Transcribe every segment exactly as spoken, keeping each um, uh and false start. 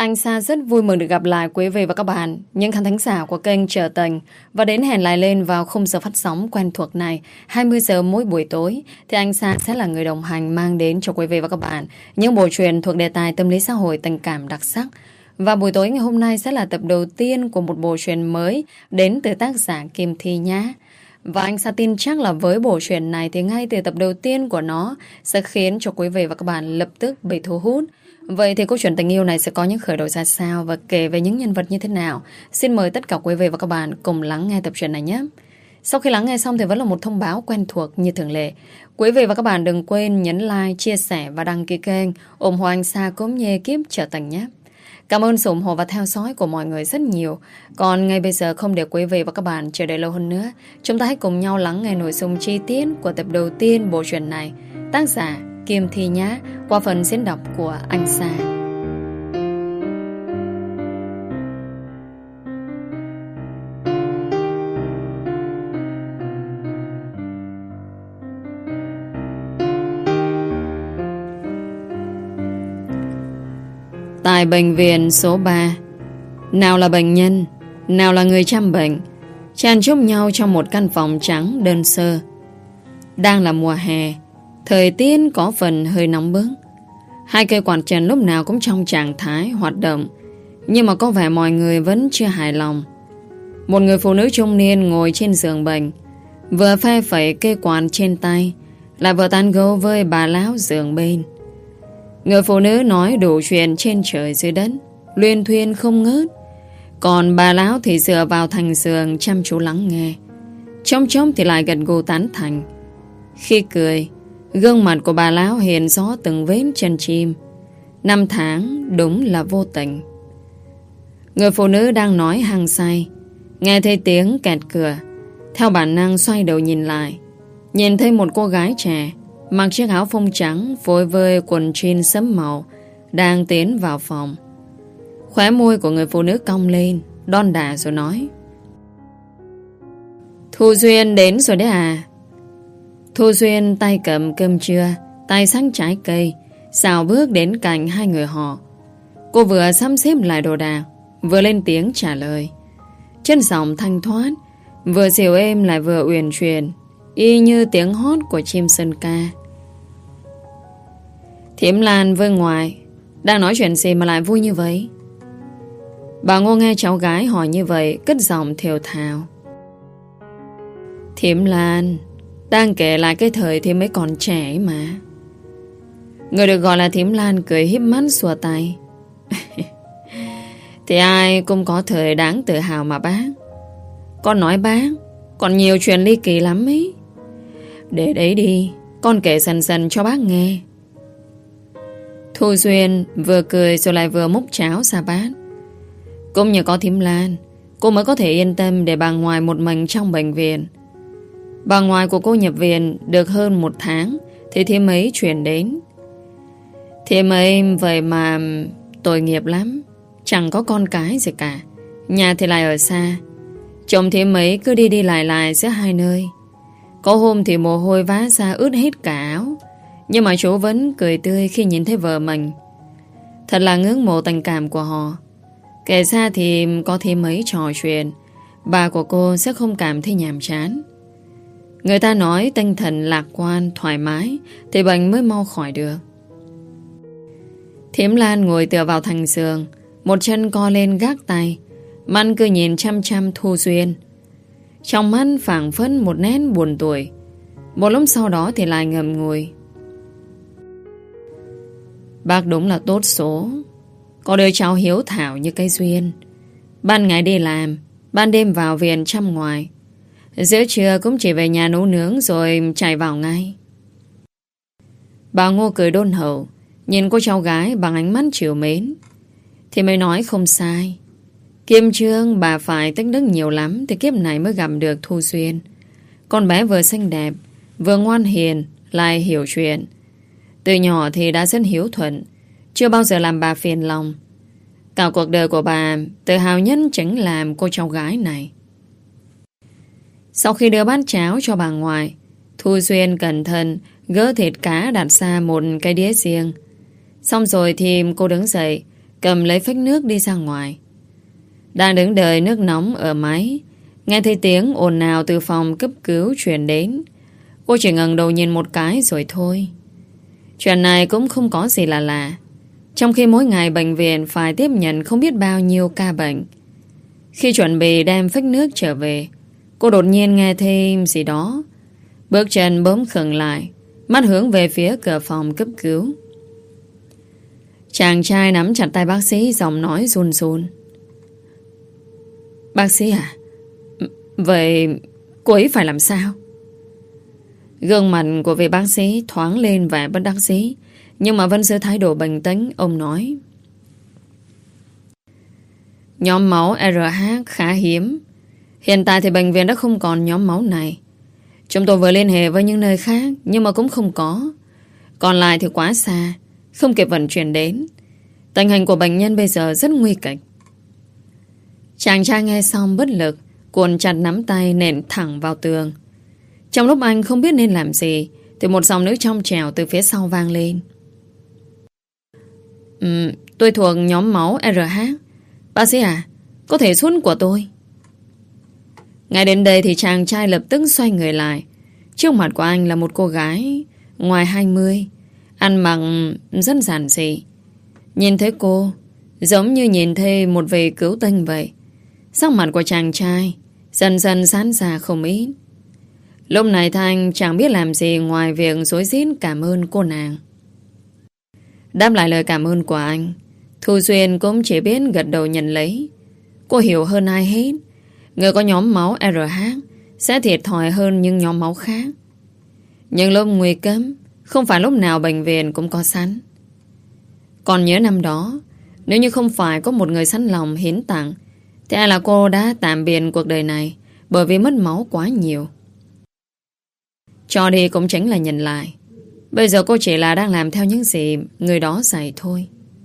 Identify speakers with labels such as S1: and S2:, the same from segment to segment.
S1: Anh Sa rất vui mừng được gặp lại quý vị và các bạn, những khán thính giả của kênh Trở Tình. Và đến hẹn lại lên vào khung giờ phát sóng quen thuộc này, hai mươi giờ mỗi buổi tối, thì anh Sa sẽ là người đồng hành mang đến cho quý vị và các bạn những bộ truyện thuộc đề tài tâm lý xã hội tình cảm đặc sắc. Và buổi tối ngày hôm nay sẽ là tập đầu tiên của một bộ truyện mới đến từ tác giả Kim Thi nhé. Và anh Sa tin chắc là với bộ truyện này thì ngay từ tập đầu tiên của nó sẽ khiến cho quý vị và các bạn lập tức bị thu hút. Vậy thì câu chuyện tình yêu này sẽ có những khởi đầu ra sao và kể về những nhân vật như thế nào? Xin mời tất cả quý vị và các bạn cùng lắng nghe tập truyện này nhé. Sau khi lắng nghe xong thì vẫn là một thông báo quen thuộc như thường lệ. Quý vị và các bạn đừng quên nhấn like, chia sẻ và đăng ký kênh ủng hộ anh Sa cũng như ekip Trở Tình nhé. Cảm ơn sự ủng hộ và theo dõi của mọi người rất nhiều. Còn ngay bây giờ không để quý vị và các bạn chờ đợi lâu hơn nữa, chúng ta hãy cùng nhau lắng nghe nội dung chi tiết của tập đầu tiên bộ truyện này. Tác giả Kim Thi nhé, qua phần diễn đọc của anh Sa. Tại bệnh viện số ba, nào là bệnh nhân, nào là người chăm bệnh, chen chúc nhau trong một căn phòng trắng đơn sơ. Đang là mùa hè, thời tiết có phần hơi nóng bức. Hai cây quạt trần lúc nào cũng trong trạng thái hoạt động, nhưng mà có vẻ mọi người vẫn chưa hài lòng. Một người phụ nữ trung niên ngồi trên giường bệnh, vừa phe phẩy cây quạt trên tay, lại vừa tán gẫu với bà lão giường bên. Người phụ nữ nói đủ chuyện trên trời dưới đất, luyên thuyên không ngớt. Còn bà lão thì dựa vào thành giường chăm chú lắng nghe, trông trông thì lại gật gù tán thành. Khi cười, gương mặt của bà lão hiện rõ từng vết chân chim. Năm tháng đúng là vô tình. Người phụ nữ đang nói hăng say, nghe thấy tiếng kẹt cửa, theo bản năng xoay đầu nhìn lại, nhìn thấy một cô gái trẻ mặc chiếc áo phông trắng phối với quần jean sẫm màu đang tiến vào phòng. Khóe môi của người phụ nữ cong lên, đon đả rồi nói: Thu Duyên đến rồi đấy à? Thu Duyên tay cầm cơm trưa, tay xách trái cây, xào bước đến cạnh hai người họ. Cô vừa sắp xếp lại đồ đạc, vừa lên tiếng trả lời. Chân giọng thanh thoát, vừa dịu êm lại vừa uyển chuyển, y như tiếng hót của chim sơn ca. Thiểm Lan với ngoài đang nói chuyện gì mà lại vui như vậy? Bà Ngô nghe cháu gái hỏi như vậy, cất giọng thều thào. Thiểm Lan đang kể lại cái thời thì mới còn trẻ mà. Người được gọi là Thiểm Lan cười híp mắt xua tay. Thì ai cũng có thời đáng tự hào mà bác. Con nói bác, còn nhiều chuyện ly kỳ lắm ấy. Để đấy đi, con kể dần dần cho bác nghe. Thu Duyên vừa cười rồi lại vừa múc cháo ra bát. Cũng như có Thiểm Lan, cô mới có thể yên tâm để bà ngoại một mình trong bệnh viện. Bà ngoại của cô nhập viện được hơn một tháng thì Thiểm ấy chuyển đến. Thiểm ấy vậy mà tội nghiệp lắm, chẳng có con cái gì cả, nhà thì lại ở xa. Chồng Thiểm ấy cứ đi đi lại lại giữa hai nơi. Có hôm thì mồ hôi vã ra ướt hết cả áo, nhưng mà chú vẫn cười tươi khi nhìn thấy vợ mình. Thật là ngưỡng mộ tình cảm của họ. Kể ra thì có Thiểm ấy trò chuyện, bà của cô sẽ không cảm thấy nhàm chán. Người ta nói tinh thần lạc quan, thoải mái thì bệnh mới mau khỏi được. Thiểm Lan ngồi tựa vào thành giường, một chân co lên gác tay, mắt cứ nhìn chăm chăm Thu Duyên. Trong mắt phảng phất một nét buồn tuổi. Một lúc sau đó thì lại ngậm ngùi. Bác đúng là tốt số, có đứa cháu hiếu thảo như cây Duyên. Ban ngày đi làm, ban đêm vào viện chăm ngoài, giữa trưa cũng chỉ về nhà nấu nướng rồi chạy vào ngay. Bà Ngô cười đôn hậu, nhìn cô cháu gái bằng ánh mắt trìu mến. Thì mới nói không sai. Kiêm trương bà phải tích đức nhiều lắm thì kiếp này mới gặp được Thu Duyên. Con bé vừa xinh đẹp, vừa ngoan hiền, lại hiểu chuyện. Từ nhỏ thì đã rất hiếu thuận, chưa bao giờ làm bà phiền lòng. Cả cuộc đời của bà tự hào nhất chính là cô cháu gái này. Sau khi đưa bát cháo cho bà ngoại, Thu Duyên cẩn thận gỡ thịt cá đặt ra một cái đĩa riêng. Xong rồi thì cô đứng dậy, cầm lấy phích nước đi ra ngoài. Đang đứng đợi nước nóng ở máy, nghe thấy tiếng ồn ào từ phòng cấp cứu truyền đến. Cô chỉ ngẩng đầu nhìn một cái rồi thôi. Chuyện này cũng không có gì là lạ. Trong khi mỗi ngày bệnh viện phải tiếp nhận không biết bao nhiêu ca bệnh. Khi chuẩn bị đem phích nước trở về, cô đột nhiên nghe thêm gì đó. Bước chân bỗng khựng lại, mắt hướng về phía cửa phòng cấp cứu. Chàng trai nắm chặt tay bác sĩ, giọng nói run run. Bác sĩ à? Vậy cô ấy phải làm sao? Gương mặt của vị bác sĩ thoáng lên vẻ bất đắc dĩ, nhưng mà vẫn giữ thái độ bình tĩnh. Ông nói: Nhóm máu rờ hát khá hiếm. Hiện tại thì bệnh viện đã không còn nhóm máu này. Chúng tôi vừa liên hệ với những nơi khác, nhưng mà cũng không có. Còn lại thì quá xa, không kịp vận chuyển đến. Tình hình của bệnh nhân bây giờ rất nguy kịch. Chàng trai nghe xong bất lực, cuộn chặt nắm tay nện thẳng vào tường. Trong lúc anh không biết nên làm gì, thì một giọng nữ trong trẻo từ phía sau vang lên. Ừ, tôi thuộc nhóm máu rờ hát. Bác sĩ à, có thể sút của tôi. Ngay đến đây thì chàng trai lập tức xoay người lại. Trước mặt của anh là một cô gái ngoài hai mươi, ăn mặc rất giản dị. Nhìn thấy cô, giống như nhìn thấy một vị cứu tinh vậy. Sắc mặt của chàng trai dần dần giãn ra không ít. Lúc này Thanh chẳng biết làm gì ngoài việc rối rít cảm ơn cô nàng. Đáp lại lời cảm ơn của anh, Thu Duyên cũng chỉ biết gật đầu nhận lấy. Cô hiểu hơn ai hết, người có nhóm máu rờ hát sẽ thiệt thòi hơn những nhóm máu khác. Nhưng lúc nguy cấp, không phải lúc nào bệnh viện cũng có sẵn. Còn nhớ năm đó, nếu như không phải có một người sẵn lòng hiến tặng, thì ai là cô đã tạm biệt cuộc đời này bởi vì mất máu quá nhiều. Cho đi cũng chính là nhận lại. Bây giờ cô chỉ là đang làm theo những gì người đó dạy thôi.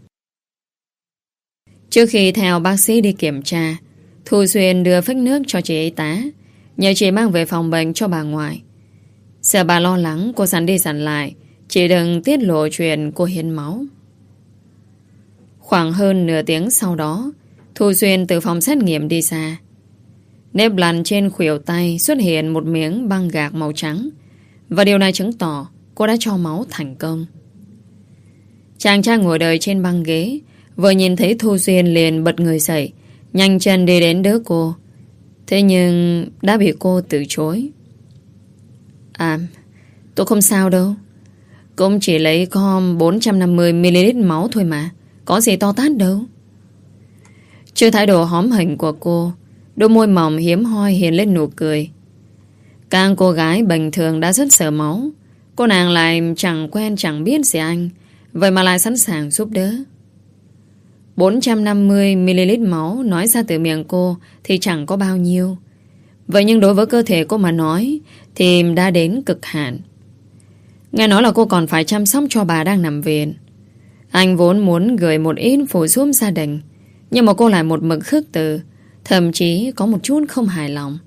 S1: Trước khi theo bác sĩ đi kiểm tra, Thu Duyên đưa phích nước cho chị y tá, nhờ chị mang về phòng bệnh cho bà ngoại. Sợ bà lo lắng, cô dặn đi dặn lại, chị đừng tiết lộ chuyện cô hiến máu. Khoảng hơn nửa tiếng sau đó, Thu Duyên từ phòng xét nghiệm đi ra. Nếp lằn trên khuỷu tay xuất hiện một miếng băng gạc màu trắng, và điều này chứng tỏ cô đã cho máu thành công. Chàng trai ngồi đợi trên băng ghế, vừa nhìn thấy Thu Duyên liền bật người dậy, nhanh chân đi đến đỡ cô. Thế nhưng đã bị cô từ chối. À, tôi không sao đâu. Cũng chỉ lấy com bốn trăm năm mươi mi li lít máu thôi mà, có gì to tát đâu. Trước thái độ hóm hình của cô, đôi môi mỏng hiếm hoi hiện lên nụ cười. Càng cô gái bình thường đã rất sợ máu, cô nàng lại chẳng quen chẳng biết gì anh, vậy mà lại sẵn sàng giúp đỡ. bốn trăm năm mươi mi li lít máu nói ra từ miệng cô thì chẳng có bao nhiêu. Vậy nhưng đối với cơ thể cô mà nói thì đã đến cực hạn. Nghe nói là cô còn phải chăm sóc cho bà đang nằm viện. Anh vốn muốn gửi một ít phụ giúp gia đình, nhưng mà cô lại một mực khước từ, thậm chí có một chút không hài lòng.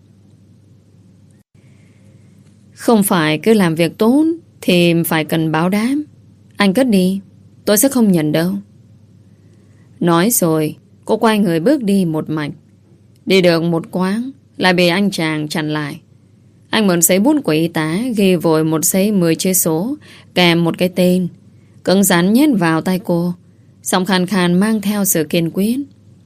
S1: Không phải cứ làm việc tốt thì phải cần báo đáp. Anh cất đi, tôi sẽ không nhận đâu. Nói rồi, cô quay người bước đi một mạch. Đi được một quãng lại bị anh chàng chặn lại. Anh mượn giấy bút của y tá, ghi vội một giấy mười chữ số kèm một cái tên, cứng rắn nhét vào tay cô, giọng khàn khàn mang theo sự kiên quyết.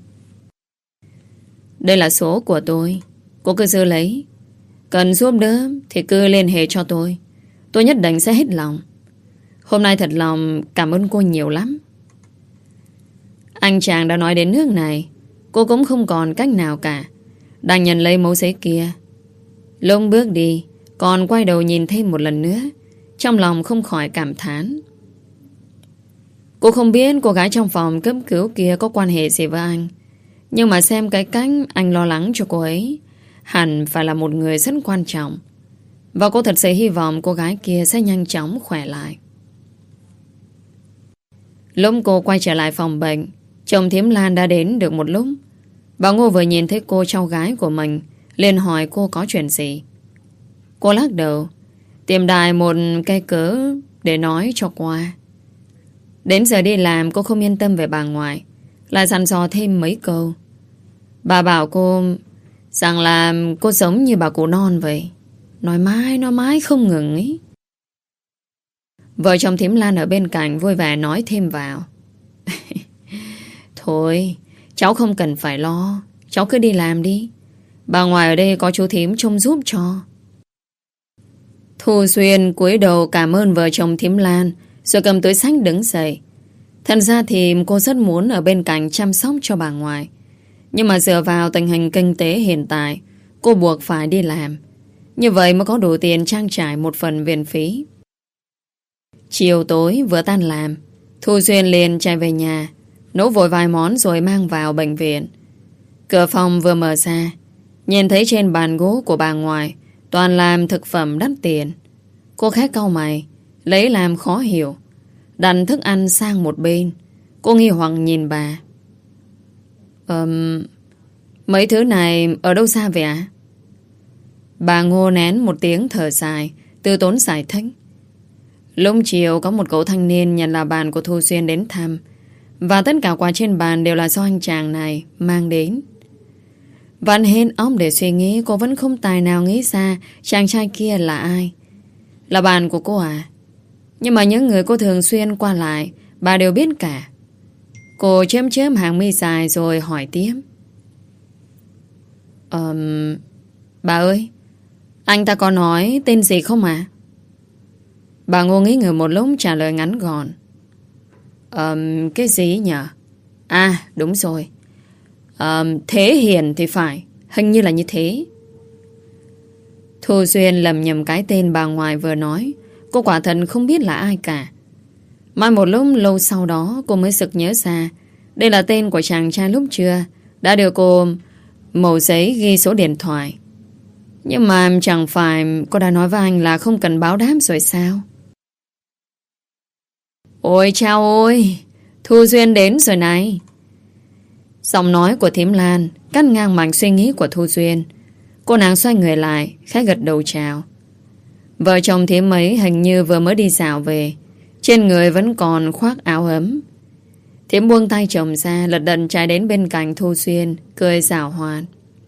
S1: Đây là số của tôi, cô cứ giữ lấy. Cần giúp đỡ thì cứ liên hệ cho tôi, tôi nhất định sẽ hết lòng. Hôm nay thật lòng cảm ơn cô nhiều lắm. Anh chàng đã nói đến nước này, cô cũng không còn cách nào cả, đành nhận lấy mẫu giấy kia. Lúc bước đi, còn quay đầu nhìn thêm một lần nữa, trong lòng không khỏi cảm thán. Cô không biết cô gái trong phòng cấp cứu kia có quan hệ gì với anh, nhưng mà xem cái cách anh lo lắng cho cô ấy, hẳn phải là một người rất quan trọng. Và cô thật sự hy vọng cô gái kia sẽ nhanh chóng khỏe lại. Lúc cô quay trở lại phòng bệnh, chồng Thiếm Lan đã đến được một lúc. Bà Ngô vừa nhìn thấy cô cháu gái của mình, liền hỏi cô có chuyện gì. Cô lắc đầu, tìm đại một cái cớ để nói cho qua. Đến giờ đi làm cô không yên tâm về bà ngoại, lại dặn dò thêm mấy câu. Bà bảo cô rằng là cô giống như bà cụ non vậy. Nói mãi, nói mãi không ngừng ấy. Vợ chồng thím Lan ở bên cạnh vui vẻ nói thêm vào. Thôi, cháu không cần phải lo. Cháu cứ đi làm đi. Bà ngoài ở đây có chú thím trông giúp cho. Thu Xuyên cúi đầu cảm ơn vợ chồng thím Lan, rồi cầm túi xách đứng dậy. Thật ra thì cô rất muốn ở bên cạnh chăm sóc cho bà ngoại. Nhưng mà dựa vào tình hình kinh tế hiện tại, cô buộc phải đi làm. Như vậy mới có đủ tiền trang trải một phần viện phí. Chiều tối vừa tan làm, Thu Xuyên liền chạy về nhà, nấu vội vài món rồi mang vào bệnh viện. Cửa phòng vừa mở ra, nhìn thấy trên bàn gỗ của bà ngoại toàn làm thực phẩm đắt tiền. Cô khẽ cau mày, lấy làm khó hiểu, đặt thức ăn sang một bên. Cô nghi hoặc nhìn bà. Ờm... Mấy thứ này ở đâu xa vậy ạ? Bà Ngô nén một tiếng thở dài, từ tốn giải thích. Lúc chiều có một cậu thanh niên nhận là bạn của Thu Xuyên đến thăm, và tất cả quà trên bàn đều là do anh chàng này mang đến. Vẫn hết óc để suy nghĩ, cô vẫn không tài nào nghĩ ra chàng trai kia là ai. Là bạn của cô à? Nhưng mà những người cô thường xuyên qua lại, bà đều biết cả. Cô chớm chớm hàng mi dài rồi hỏi tiếp. Ờm... Bà ơi, anh ta có nói tên gì không ạ? À? Bà Ngô nghĩ ngợi một lúc trả lời ngắn gọn. Ờm... Cái gì nhỉ? À, đúng rồi. Ờm... Thế Hiền thì phải. Hình như là như thế. Thu Xuyên lầm nhầm cái tên bà ngoại vừa nói. Cô quả thật không biết là ai cả. Mai một lúc lâu sau đó cô mới sực nhớ ra đây là tên của chàng trai lúc trưa đã được cô mẩu giấy ghi số điện thoại. Nhưng mà chẳng phải cô đã nói với anh là không cần báo đáp rồi sao? Ôi chao ôi, Thu Duyên đến rồi này. Giọng nói của thím Lan cắt ngang mạch suy nghĩ của Thu Duyên. Cô nàng xoay người lại, khẽ gật đầu chào. Vợ chồng thím ấy hình như vừa mới đi dạo về, trên người vẫn còn khoác áo ấm. Thím buông tay chồng ra, lật đật chạy đến bên cạnh Thu Xuyên, cười giảo hoạt.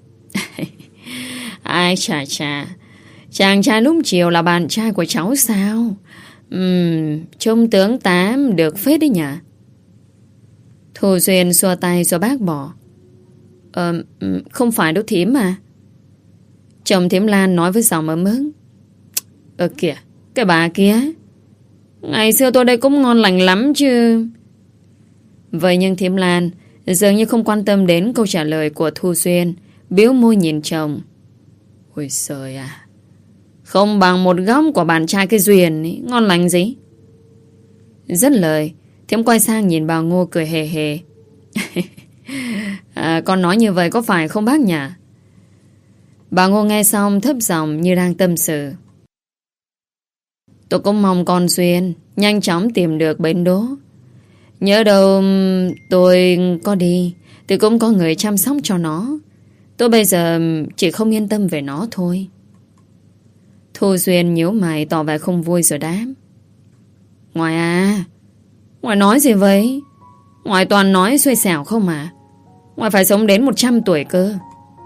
S1: Ai chà chà, chàng trai lúc chiều là bạn trai của cháu sao? Ừm, trông tướng tám được phết đấy nhỉ? Thu Xuyên xua tay rồi bác bỏ. Ờ, không phải đâu thím mà. Chồng thím Lan nói với giọng ấm ức. Ờ kìa, cái bà kia, ngày xưa tôi đây cũng ngon lành lắm chứ. Vậy nhưng thím Lan dường như không quan tâm đến câu trả lời của Thu Xuyên, biếu môi nhìn chồng. Ôi trời à, không bằng một góc của bạn trai cái Duyên ấy, ngon lành gì. Dứt lời, thím quay sang nhìn bà Ngô cười hề hề. À, con nói như vậy có phải không bác nhỉ? Bà Ngô nghe xong thấp giọng như đang tâm sự. Tôi cũng mong con Duyên nhanh chóng tìm được bến đỗ. Nhớ đâu tôi có đi thì cũng có người chăm sóc cho nó. Tôi bây giờ chỉ không yên tâm về nó thôi. Thu Duyên nhíu mày tỏ vẻ không vui rồi đáp. Ngoại à, ngoại nói gì vậy? Ngoại toàn nói xuôi xẻo không mà. Ngoại phải sống đến một trăm tuổi cơ.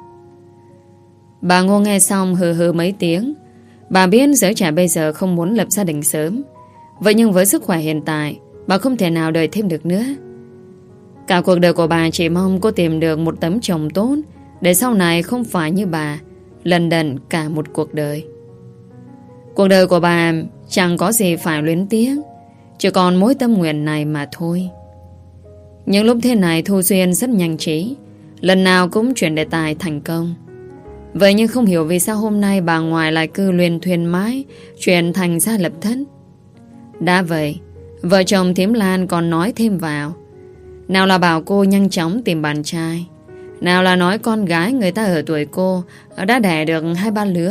S1: Bà Ngô nghe xong hừ hừ mấy tiếng. Bà biết giới trẻ bây giờ không muốn lập gia đình sớm. Vậy nhưng với sức khỏe hiện tại, bà không thể nào đợi thêm được nữa. Cả cuộc đời của bà chỉ mong cô tìm được một tấm chồng tốt, để sau này không phải như bà lận đận cả một cuộc đời. Cuộc đời của bà chẳng có gì phải luyến tiếc, chỉ còn mối tâm nguyện này mà thôi. Những lúc thế này Thu Duyên rất nhanh trí, lần nào cũng chuyển đề tài thành công. Vậy nhưng không hiểu vì sao hôm nay bà ngoại lại cứ luyên thuyên mãi chuyển thành ra lập thất. Đã vậy, vợ chồng thím Lan còn nói thêm vào. Nào là bảo cô nhanh chóng tìm bạn trai, nào là nói con gái người ta ở tuổi cô đã đẻ được hai ba lứa.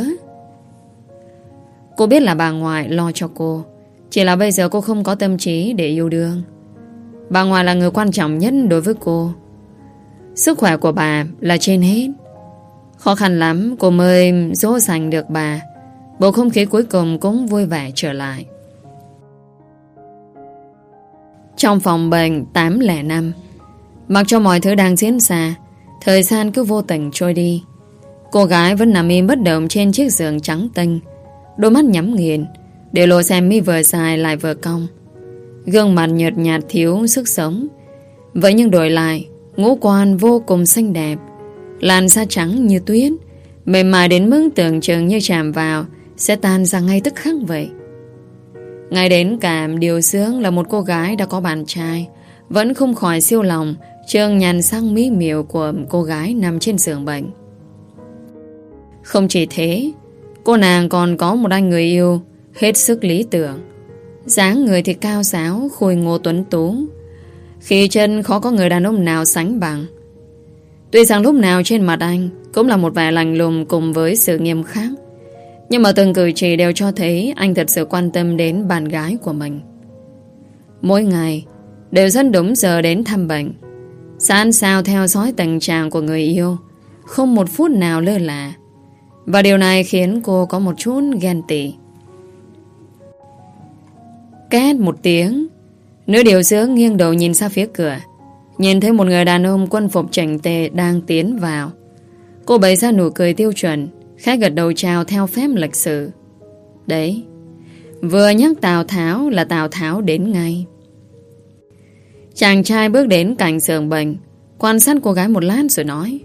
S1: Cô biết là bà ngoại lo cho cô, chỉ là bây giờ cô không có tâm trí để yêu đương. Bà ngoại là người quan trọng nhất đối với cô. Sức khỏe của bà là trên hết. Khó khăn lắm cô mới dỗ dành được bà. Bầu không khí cuối cùng cũng vui vẻ trở lại. Trong phòng bệnh tám không năm, Mặc cho mọi thứ đang diễn ra, thời gian cứ vô tình trôi đi. Cô gái vẫn nằm im bất động trên chiếc giường trắng tinh, đôi mắt nhắm nghiền, để lộ xem mi vừa dài lại vừa cong. Gương mặt nhợt nhạt thiếu sức sống. Vậy nhưng đổi lại, ngũ quan vô cùng xinh đẹp, làn da trắng như tuyết, mềm mại đến mức tưởng chừng như chạm vào sẽ tan ra ngay tức khắc vậy. Ngay đến cả điều sướng là một cô gái đã có bạn trai vẫn không khỏi siêu lòng trương nhàn sắc mỹ miều của cô gái nằm trên giường bệnh. Không chỉ thế, cô nàng còn có một anh người yêu hết sức lý tưởng. Dáng người thì cao ráo, khôi ngô tuấn tú, khí chân khó có người đàn ông nào sánh bằng. Tuy rằng lúc nào trên mặt anh cũng là một vẻ lạnh lùng cùng với sự nghiêm khắc, nhưng mà từng cử chỉ đều cho thấy anh thật sự quan tâm đến bạn gái của mình. Mỗi ngày đều rất đúng giờ đến thăm bệnh, sát sao theo dõi tình trạng của người yêu, không một phút nào lơ là. Và điều này khiến cô có một chút ghen tị. Két một tiếng, nữ điều dưỡng nghiêng đầu nhìn ra phía cửa, nhìn thấy một người đàn ông quân phục chỉnh tề đang tiến vào. Cô bày ra nụ cười tiêu chuẩn, khách gật đầu chào theo phép lịch sự. Đấy, vừa nhắc Tào Tháo là Tào Tháo đến ngay. Chàng trai bước đến cạnh giường bệnh, quan sát cô gái một lát rồi nói: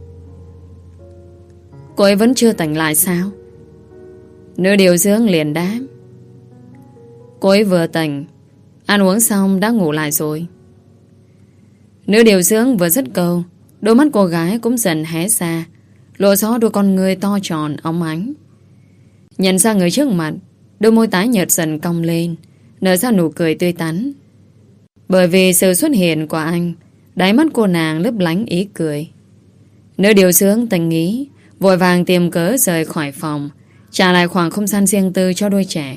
S1: Cô ấy vẫn chưa tỉnh lại sao? Nữ điều dưỡng liền đáp: Cô ấy vừa tỉnh, ăn uống xong đã ngủ lại rồi. Nữ điều dưỡng vừa dứt câu, đôi mắt cô gái cũng dần hé ra, lộ rõ đôi con người to tròn óng ánh. Nhận ra người trước mặt, đôi môi tái nhợt dần cong lên, nở ra nụ cười tươi tắn. Bởi vì sự xuất hiện của anh, đáy mắt cô nàng lấp lánh ý cười. Nữ điều dưỡng tình nghĩ, vội vàng tìm cớ rời khỏi phòng, trả lại khoảng không gian riêng tư cho đôi trẻ.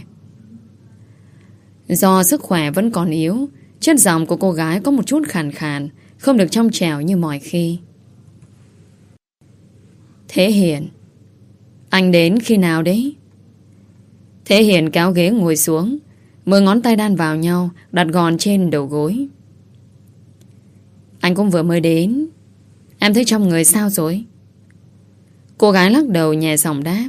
S1: Do sức khỏe vẫn còn yếu, chất giọng của cô gái có một chút khàn khàn, không được trong trẻo như mọi khi. Thế Hiền, anh đến khi nào đấy? Thế Hiền kéo ghế ngồi xuống, mười ngón tay đan vào nhau, đặt gọn trên đầu gối. Anh cũng vừa mới đến. Em thấy trong người sao rồi? Cô gái lắc đầu nhẹ giọng đáp: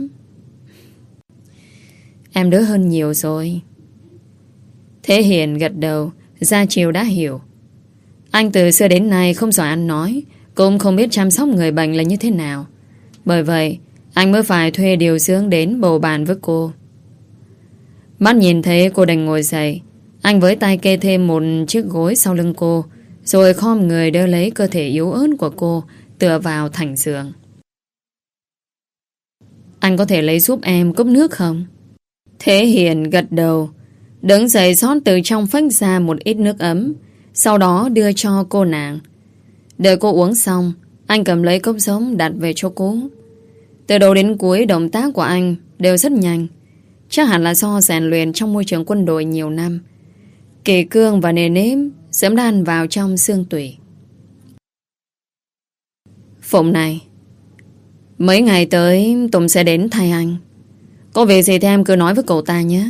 S1: Em đỡ hơn nhiều rồi. Thế Hiền gật đầu, ra chiều đã hiểu. Anh từ xưa đến nay không giỏi ăn nói, cũng không biết chăm sóc người bệnh là như thế nào. Bởi vậy anh mới phải thuê điều dưỡng đến bầu bàn với cô. Mắt nhìn thấy cô đành ngồi dậy, anh với tay kê thêm một chiếc gối sau lưng cô, rồi khom người đỡ lấy cơ thể yếu ớt của cô, tựa vào thành giường. Anh có thể lấy giúp em cốc nước không? Thế Hiền gật đầu, đứng dậy rót từ trong phách ra một ít nước ấm, sau đó đưa cho cô nàng. Đợi cô uống xong, anh cầm lấy cốc giống đặt về cho cô. Từ đầu đến cuối động tác của anh đều rất nhanh, chắc hẳn là do rèn luyện trong môi trường quân đội nhiều năm. Kỷ cương và nề nếp sớm đã ăn vào trong xương tủy. Phụng này, mấy ngày tới Tùng sẽ đến thay anh. Có việc gì thì em cứ nói với cậu ta nhé.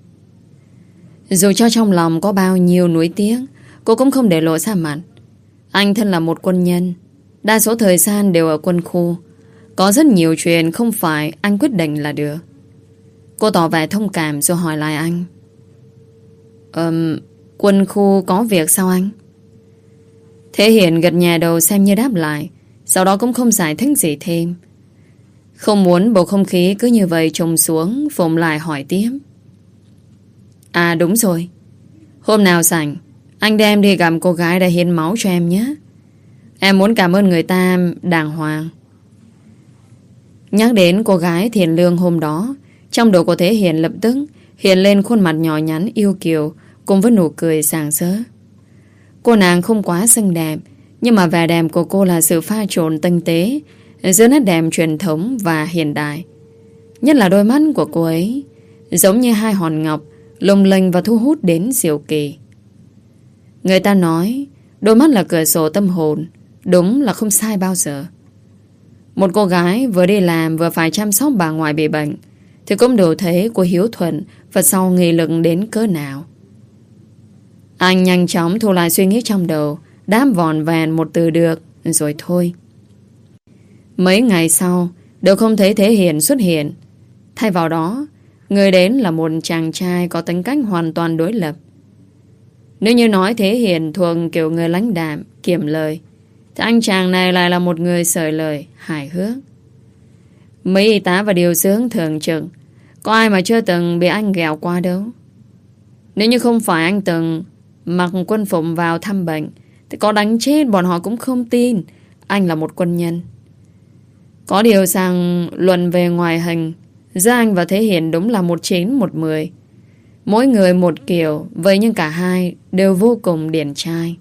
S1: Dù cho trong lòng có bao nhiêu nuối tiếc, cô cũng không để lộ ra mặt. Anh thân là một quân nhân, đa số thời gian đều ở quân khu, có rất nhiều chuyện không phải anh quyết định là được. Cô tỏ vẻ thông cảm rồi hỏi lại anh: Ừm, quân khu có việc sao anh? Thế Hiền gật nhẹ đầu xem như đáp lại, sau đó cũng không giải thích gì thêm. Không muốn bầu không khí cứ như vậy trùng xuống, Phụng lại hỏi tiếp: À đúng rồi, hôm nào rảnh anh đem đi gặp cô gái đã hiến máu cho em nhé. Em muốn cảm ơn người ta đàng hoàng. Nhắc đến cô gái thiện lương hôm đó, trong đầu của Thế Hiền lập tức hiện lên khuôn mặt nhỏ nhắn yêu kiều cùng với nụ cười sảng sỡ. Cô nàng không quá xinh đẹp, nhưng mà vẻ đẹp của cô là sự pha trộn tinh tế giữa nét đẹp truyền thống và hiện đại. Nhất là đôi mắt của cô ấy giống như hai hòn ngọc lung linh và thu hút đến diệu kỳ. Người ta nói đôi mắt là cửa sổ tâm hồn, đúng là không sai bao giờ. Một cô gái vừa đi làm vừa phải chăm sóc bà ngoại bị bệnh thì cũng đủ thấy cô hiếu thuận và giàu nghị lực đến cỡ nào. Anh nhanh chóng thu lại suy nghĩ trong đầu, đáp vòn vẹn một từ được rồi thôi. Mấy ngày sau đều không thấy Thế Hiền xuất hiện. Thay vào đó, người đến là một chàng trai có tính cách hoàn toàn đối lập. Nếu như nói Thế Hiền thuộc kiểu người lãnh đạm, kiệm lời, thì anh chàng này lại là một người sởi lời, hài hước. Mấy y tá và điều dưỡng thường trực, có ai mà chưa từng bị anh ghẹo qua đâu. Nếu như không phải anh từng mặc quân phục vào thăm bệnh, thì có đánh chết bọn họ cũng không tin anh là một quân nhân. Có điều rằng luận về ngoại hình, giữa anh và Thế Hiền đúng là một chín một mười. Mỗi người một kiểu, vậy nhưng cả hai đều vô cùng điển trai.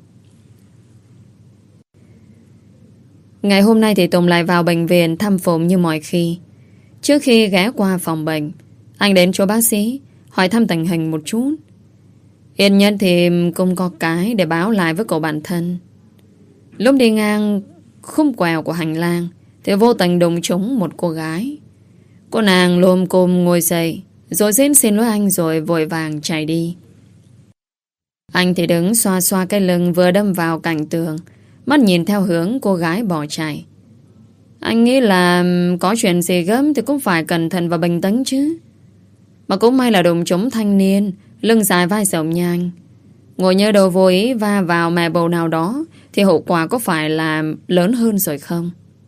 S1: Ngày hôm nay thì Tùng lại vào bệnh viện thăm Phụng như mọi khi. Trước khi ghé qua phòng bệnh, anh đến chỗ bác sĩ hỏi thăm tình hình một chút. Yên nhất thì cũng có cái để báo lại với cậu bạn thân. Lúc đi ngang khung quẹo của hành lang thì vô tình đụng trúng một cô gái. Cô nàng lồm cồm ngồi dậy, rồi xin xin lỗi anh rồi vội vàng chạy đi. Anh thì đứng xoa xoa cái lưng vừa đâm vào cạnh tường, mắt nhìn theo hướng cô gái bỏ chạy. Anh nghĩ là có chuyện gì gấp thì cũng phải cẩn thận và bình tĩnh chứ. Mà cũng may là đụng trúng thanh niên lưng dài vai rộng như anh. Ngồi nhớ đầu vô ý va vào mẹ bầu nào đó thì hậu quả có phải là lớn hơn rồi không?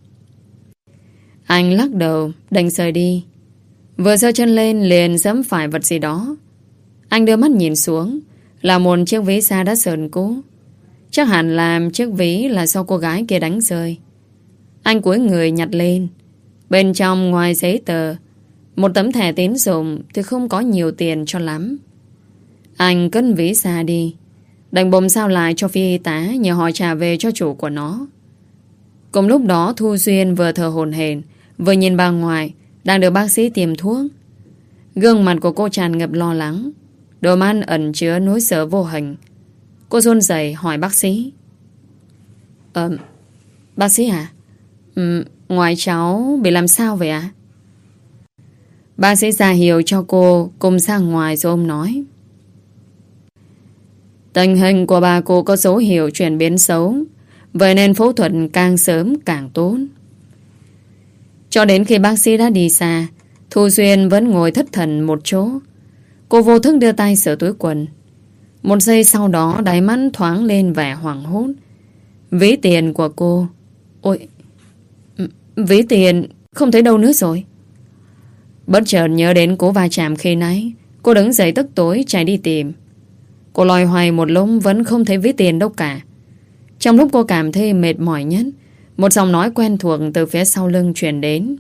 S1: Anh lắc đầu định rời đi. Vừa giơ chân lên liền giẫm phải vật gì đó. Anh đưa mắt nhìn xuống, là một chiếc ví da đã sờn cũ. Chắc hẳn là chiếc ví là do cô gái kia đánh rơi. Anh cúi người nhặt lên. Bên trong ngoài giấy tờ, một tấm thẻ tín dụng thì không có nhiều tiền cho lắm. Anh cất ví da đi, đành bồm sao lại cho phi y tá nhờ họ trả về cho chủ của nó. Cùng lúc đó Thu Duyên vừa thở hổn hển, vừa nhìn bà ngoài đang được bác sĩ tiêm thuốc. Gương mặt của cô tràn ngập lo lắng, đôi mắt ẩn chứa nỗi sợ vô hình. Cô run rẩy hỏi bác sĩ: Ờ, bác sĩ à? Ừ, ngoài cháu bị làm sao vậy ạ? À? Bác sĩ ra hiệu cho cô cùng sang ngoài rồi ông nói: Tình hình của bà cô có dấu hiệu chuyển biến xấu, vậy nên phẫu thuật càng sớm càng tốt. Cho đến khi bác sĩ đã đi xa, Thu Duyên vẫn ngồi thất thần một chỗ. Cô vô thức đưa tay sờ túi quần. Một giây sau đó đáy mắt thoáng lên vẻ hoảng hốt. Ví tiền của cô. Ôi, ví tiền không thấy đâu nữa rồi. Bất chợt nhớ đến cú va chạm khi nãy, cô đứng dậy tức tối chạy đi tìm. Cô loay hoay một lúc vẫn không thấy ví tiền đâu cả. Trong lúc cô cảm thấy mệt mỏi nhất, một giọng nói quen thuộc từ phía sau lưng truyền đến: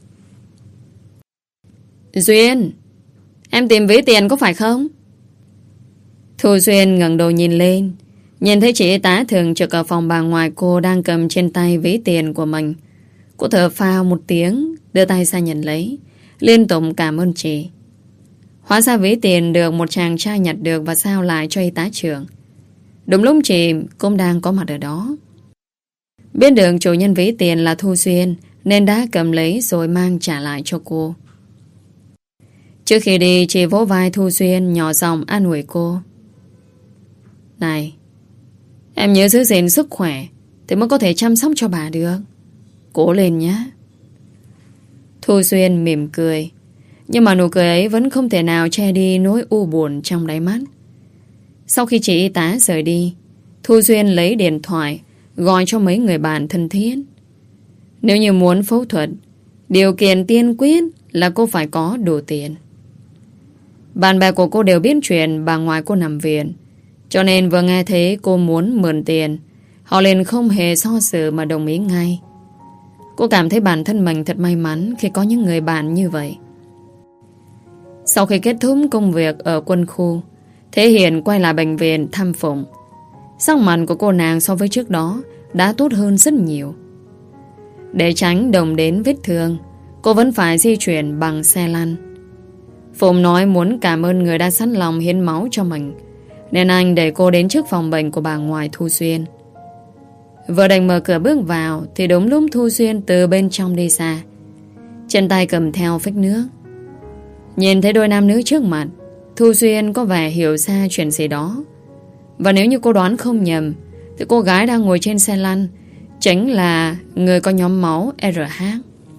S1: Duyên, em tìm ví tiền có phải không? Thu Duyên ngẩng đầu nhìn lên, nhìn thấy chị y tá thường trực ở phòng bà ngoài cô đang cầm trên tay ví tiền của mình. Cô thở phào một tiếng, đưa tay ra nhận lấy, liên tục cảm ơn chị. Hóa ra ví tiền được một chàng trai nhặt được và giao lại cho y tá trưởng. Đúng lúc chị cũng đang có mặt ở đó. Biết được chủ nhân ví tiền là Thu Duyên nên đã cầm lấy rồi mang trả lại cho cô. Trước khi đi, chị vỗ vai Thu Duyên nhỏ giọng an ủi cô: Này, em nhớ giữ gìn sức khỏe thì mới có thể chăm sóc cho bà được. Cố lên nhé. Thu Duyên mỉm cười, nhưng mà nụ cười ấy vẫn không thể nào che đi nỗi u buồn trong đáy mắt. Sau khi chị y tá rời đi, Thu Duyên lấy điện thoại gọi cho mấy người bạn thân thiết. Nếu như muốn phẫu thuật, điều kiện tiên quyết là cô phải có đủ tiền. Bạn bè của cô đều biết chuyện bà ngoại cô nằm viện, cho nên vừa nghe thấy cô muốn mượn tiền, họ liền không hề do dự mà đồng ý ngay. Cô cảm thấy bản thân mình thật may mắn khi có những người bạn như vậy. Sau khi kết thúc công việc ở quân khu, Thế Hiền quay lại bệnh viện thăm Phụng. Sắc mặt của cô nàng so với trước đó đã tốt hơn rất nhiều. Để tránh động đến vết thương, cô vẫn phải di chuyển bằng xe lăn. Phụng nói muốn cảm ơn người đã sẵn lòng hiến máu cho mình, nên anh để cô đến trước phòng bệnh của bà ngoại Thu Duyên. Vừa định mở cửa bước vào thì đúng lúc Thu Duyên từ bên trong đi ra, trên tay cầm theo phích nước. Nhìn thấy đôi nam nữ trước mặt, Thu Duyên có vẻ hiểu ra chuyện gì đó. Và nếu như cô đoán không nhầm thì cô gái đang ngồi trên xe lăn chính là người có nhóm máu rờ hát.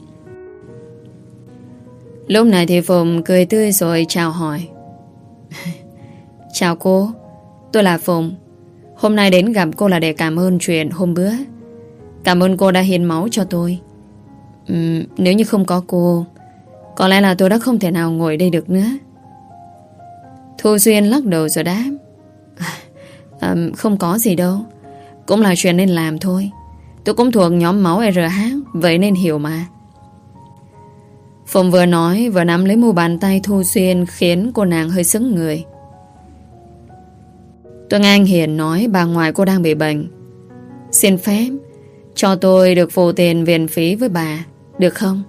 S1: Lúc này thì Phụng cười tươi rồi chào hỏi. Chào cô, tôi là Phụng. Hôm nay đến gặp cô là để cảm ơn chuyện hôm bữa. Cảm ơn cô đã hiến máu cho tôi. uhm, Nếu như không có cô, có lẽ là tôi đã không thể nào ngồi đây được nữa. Thu Duyên lắc đầu rồi đáp. à, Không có gì đâu. Cũng là chuyện nên làm thôi. Tôi cũng thuộc nhóm máu rờ hát, vậy nên hiểu mà. Phụng vừa nói vừa nắm lấy mu bàn tay Thu Duyên, khiến cô nàng hơi sững người. Tôi nghe anh Hiền nói bà ngoại cô đang bị bệnh. Xin phép cho tôi được phụ tiền viện phí với bà, được không?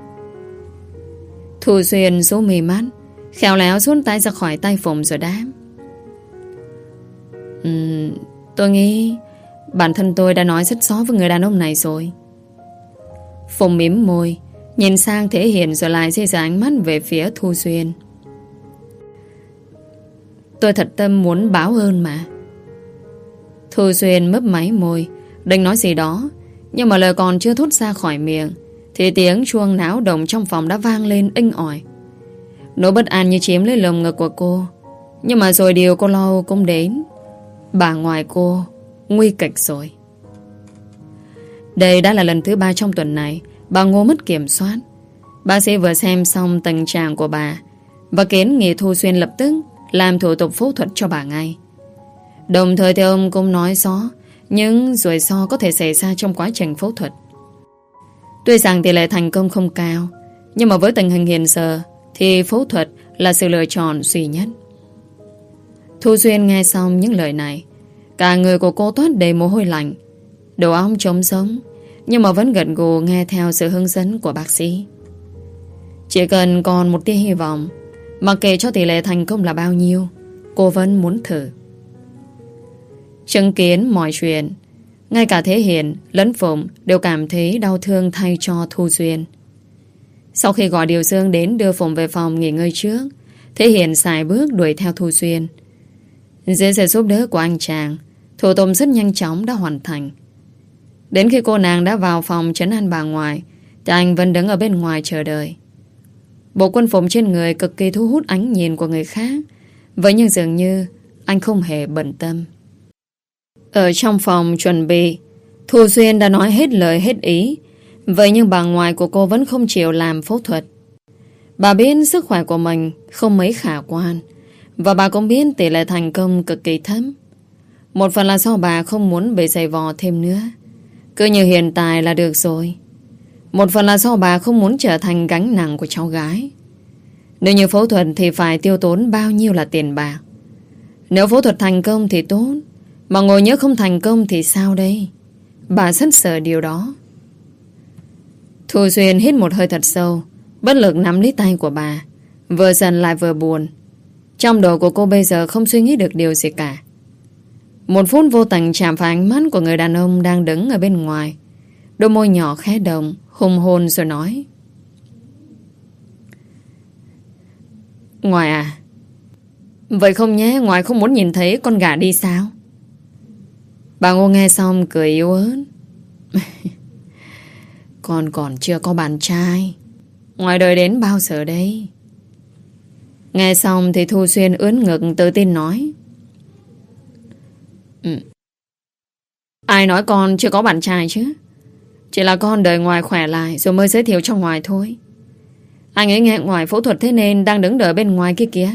S1: Thu Duyên rũ mì mắt, khéo léo rút tay ra khỏi tay Phụng rồi đáp. uhm, Tôi nghĩ bản thân tôi đã nói rất rõ với người đàn ông này rồi. Phụng mím môi, nhìn sang Thế Hiền rồi lại dây dàng ánh mắt về phía Thu Duyên. Tôi thật tâm muốn báo ơn mà. Thu Duyên mấp máy môi, định nói gì đó, nhưng mà lời còn chưa thốt ra khỏi miệng thì tiếng chuông náo động trong phòng đã vang lên inh ỏi. Nỗi bất an như chiếm lấy lồng ngực của cô. Nhưng mà rồi điều cô lo cũng đến. Bà ngoại cô nguy kịch rồi. Đây đã là lần thứ ba trong tuần này bà Ngô mất kiểm soát. Bác sĩ vừa xem xong tình trạng của bà và kiến nghị Thu Duyên lập tức làm thủ tục phẫu thuật cho bà ngay. Đồng thời thì ông cũng nói rõ những rủi ro có thể xảy ra trong quá trình phẫu thuật. Tuy rằng tỷ lệ thành công không cao, nhưng mà với tình hình hiện giờ thì phẫu thuật là sự lựa chọn duy nhất. Thu Duyên nghe xong những lời này, cả người của cô toát đầy mồ hôi lạnh, đầu óc trống rỗng, nhưng mà vẫn gật gù nghe theo sự hướng dẫn của bác sĩ. Chỉ cần còn một tia hy vọng, mặc kệ cho tỷ lệ thành công là bao nhiêu, cô vẫn muốn thử. Chứng kiến mọi chuyện, ngay cả Thế Hiền lẫn Phụng đều cảm thấy đau thương thay cho Thu Duyên. Sau khi gọi Điều Dương đến đưa Phụng về phòng nghỉ ngơi trước, Thế Hiền xài bước đuổi theo Thu Duyên. Dưới sự giúp đỡ của anh chàng, thủ tục rất nhanh chóng đã hoàn thành. Đến khi cô nàng đã vào phòng trấn an bà ngoại thì anh vẫn đứng ở bên ngoài chờ đợi. Bộ quân phục trên người cực kỳ thu hút ánh nhìn của người khác, vậy nhưng dường như anh không hề bận tâm. Ở trong phòng chuẩn bị, Thu Duyên đã nói hết lời hết ý, vậy nhưng bà ngoại của cô vẫn không chịu làm phẫu thuật. Bà biết sức khỏe của mình không mấy khả quan, và bà cũng biết tỷ lệ thành công cực kỳ thấp. Một phần là do bà không muốn bị giày vò thêm nữa, cứ như hiện tại là được rồi. Một phần là do bà không muốn trở thành gánh nặng của cháu gái. Nếu như phẫu thuật thì phải tiêu tốn bao nhiêu là tiền bạc. Nếu phẫu thuật thành công thì tốt, mà ngồi nhớ không thành công thì sao đây? Bà rất sợ điều đó. Thu Duyên hít một hơi thật sâu, bất lực nắm lấy tay của bà, vừa giận lại vừa buồn. Trong đầu của cô bây giờ không suy nghĩ được điều gì cả. Một phút vô tình chạm phải ánh mắt của người đàn ông đang đứng ở bên ngoài. Đôi môi nhỏ khẽ động, hùng hồn rồi nói. Ngoại à, vậy không nhé, ngoại không muốn nhìn thấy con gà đi sao? Bà Ngô nghe xong cười yếu ớt. Con còn chưa có bạn trai, ngoại đợi đến bao giờ đây? Nghe xong thì Thu Duyên ướn ngực tự tin nói. Ừ. Ai nói con chưa có bạn trai chứ? Chỉ là con đợi ngoại khỏe lại rồi mới giới thiệu cho ngoại thôi. Anh ấy nghe ngoại phẫu thuật thế nên đang đứng đợi bên ngoài kia kìa.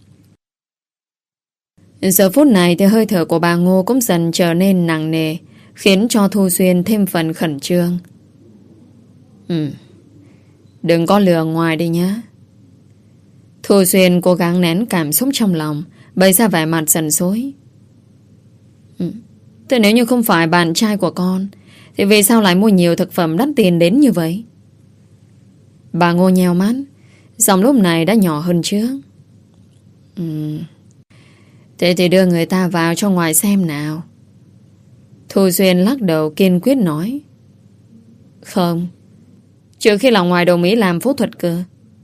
S1: Giờ phút này thì hơi thở của bà Ngô cũng dần trở nên nặng nề, khiến cho Thu Duyên thêm phần khẩn trương. Ừ. Đừng có lừa ngoài đi nhé. Thu Duyên cố gắng nén cảm xúc trong lòng, bày ra vẻ mặt giận dỗi. Ừ. Thế nếu như không phải bạn trai của con thì vì sao lại mua nhiều thực phẩm đắt tiền đến như vậy? Bà Ngô nheo mắt, giọng lúc này đã nhỏ hơn trước. Ừ. Thế thì đưa người ta vào cho ngoài xem nào. Thu Duyên lắc đầu kiên quyết nói. Không, trừ khi là ngoài đồng ý làm phẫu thuật cơ.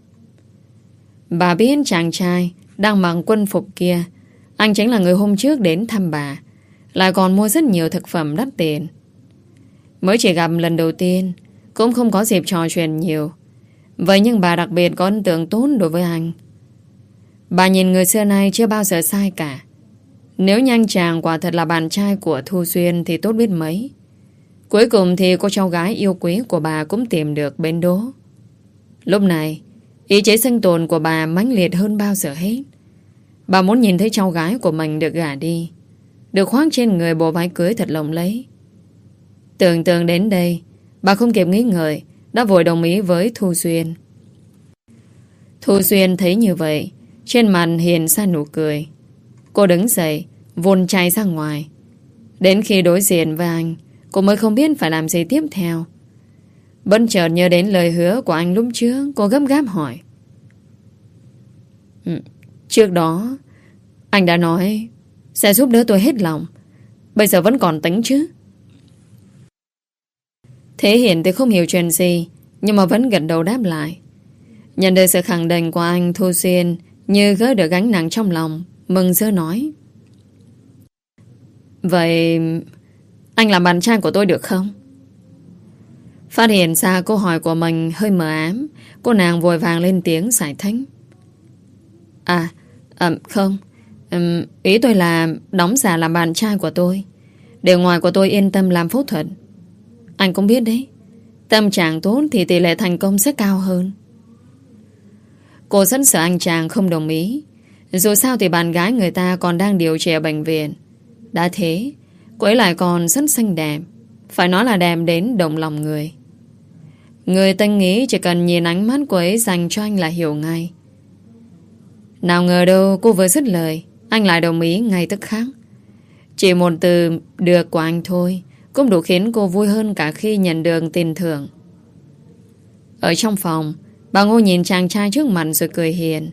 S1: Bà biết chàng trai đang mặc quân phục kia, anh chính là người hôm trước đến thăm bà. lại còn mua rất nhiều thực phẩm đắt tiền. Mới chỉ gặp lần đầu tiên, cũng không có dịp trò chuyện nhiều. Vậy nhưng bà đặc biệt có ấn tượng tốt đối với anh. Bà nhìn người xưa nay chưa bao giờ sai cả. Nếu như anh chàng quả thật là bạn trai của Thu Xuyên thì tốt biết mấy. Cuối cùng thì cô cháu gái yêu quý của bà cũng tìm được bến đỗ. Lúc này, ý chí sinh tồn của bà mãnh liệt hơn bao giờ hết. Bà muốn nhìn thấy cháu gái của mình được gả đi, được khoác trên người bộ váy cưới thật lộng lẫy. Tưởng tượng đến đây, bà không kịp nghĩ ngợi, đã vội đồng ý với Thu Xuyên. Thu Xuyên thấy như vậy, trên mặt hiện ra nụ cười. Cô đứng dậy, vụn chạy ra ngoài. Đến khi đối diện với anh, cô mới không biết phải làm gì tiếp theo. Bất chợt nhớ đến lời hứa của anh lúc trước, cô gấp gáp hỏi. Ừ, trước đó, anh đã nói sẽ giúp đỡ tôi hết lòng. Bây giờ vẫn còn tính chứ? Thế Hiển thì không hiểu chuyện gì, nhưng mà vẫn gật đầu đáp lại. Nhận được sự khẳng định của anh, Thu Xuyên như gỡ được gánh nặng trong lòng, mừng rỡ nói. Vậy anh làm bạn trai của tôi được không? Phát hiện ra câu hỏi của mình hơi mờ ám, cô nàng vội vàng lên tiếng giải thích. À, à không um, Ý tôi là đóng giả làm bạn trai của tôi, để ngoài của tôi yên tâm làm phẫu thuật. Anh cũng biết đấy, tâm trạng tốt thì tỷ lệ thành công sẽ cao hơn. Cô rất sợ anh chàng không đồng ý. Dù sao thì bạn gái người ta còn đang điều trị ở bệnh viện. Đã thế, cô ấy lại còn rất xinh đẹp, phải nói là đẹp đến động lòng người. Người ta nghĩ chỉ cần nhìn ánh mắt cô ấy dành cho anh là hiểu ngay. Nào ngờ đâu cô vừa dứt lời, anh lại đồng ý ngay tức khắc. Chỉ một từ được của anh thôi cũng đủ khiến cô vui hơn cả khi nhận được tiền thưởng. Ở trong phòng, bà Ngô nhìn chàng trai trước mặt rồi cười hiền.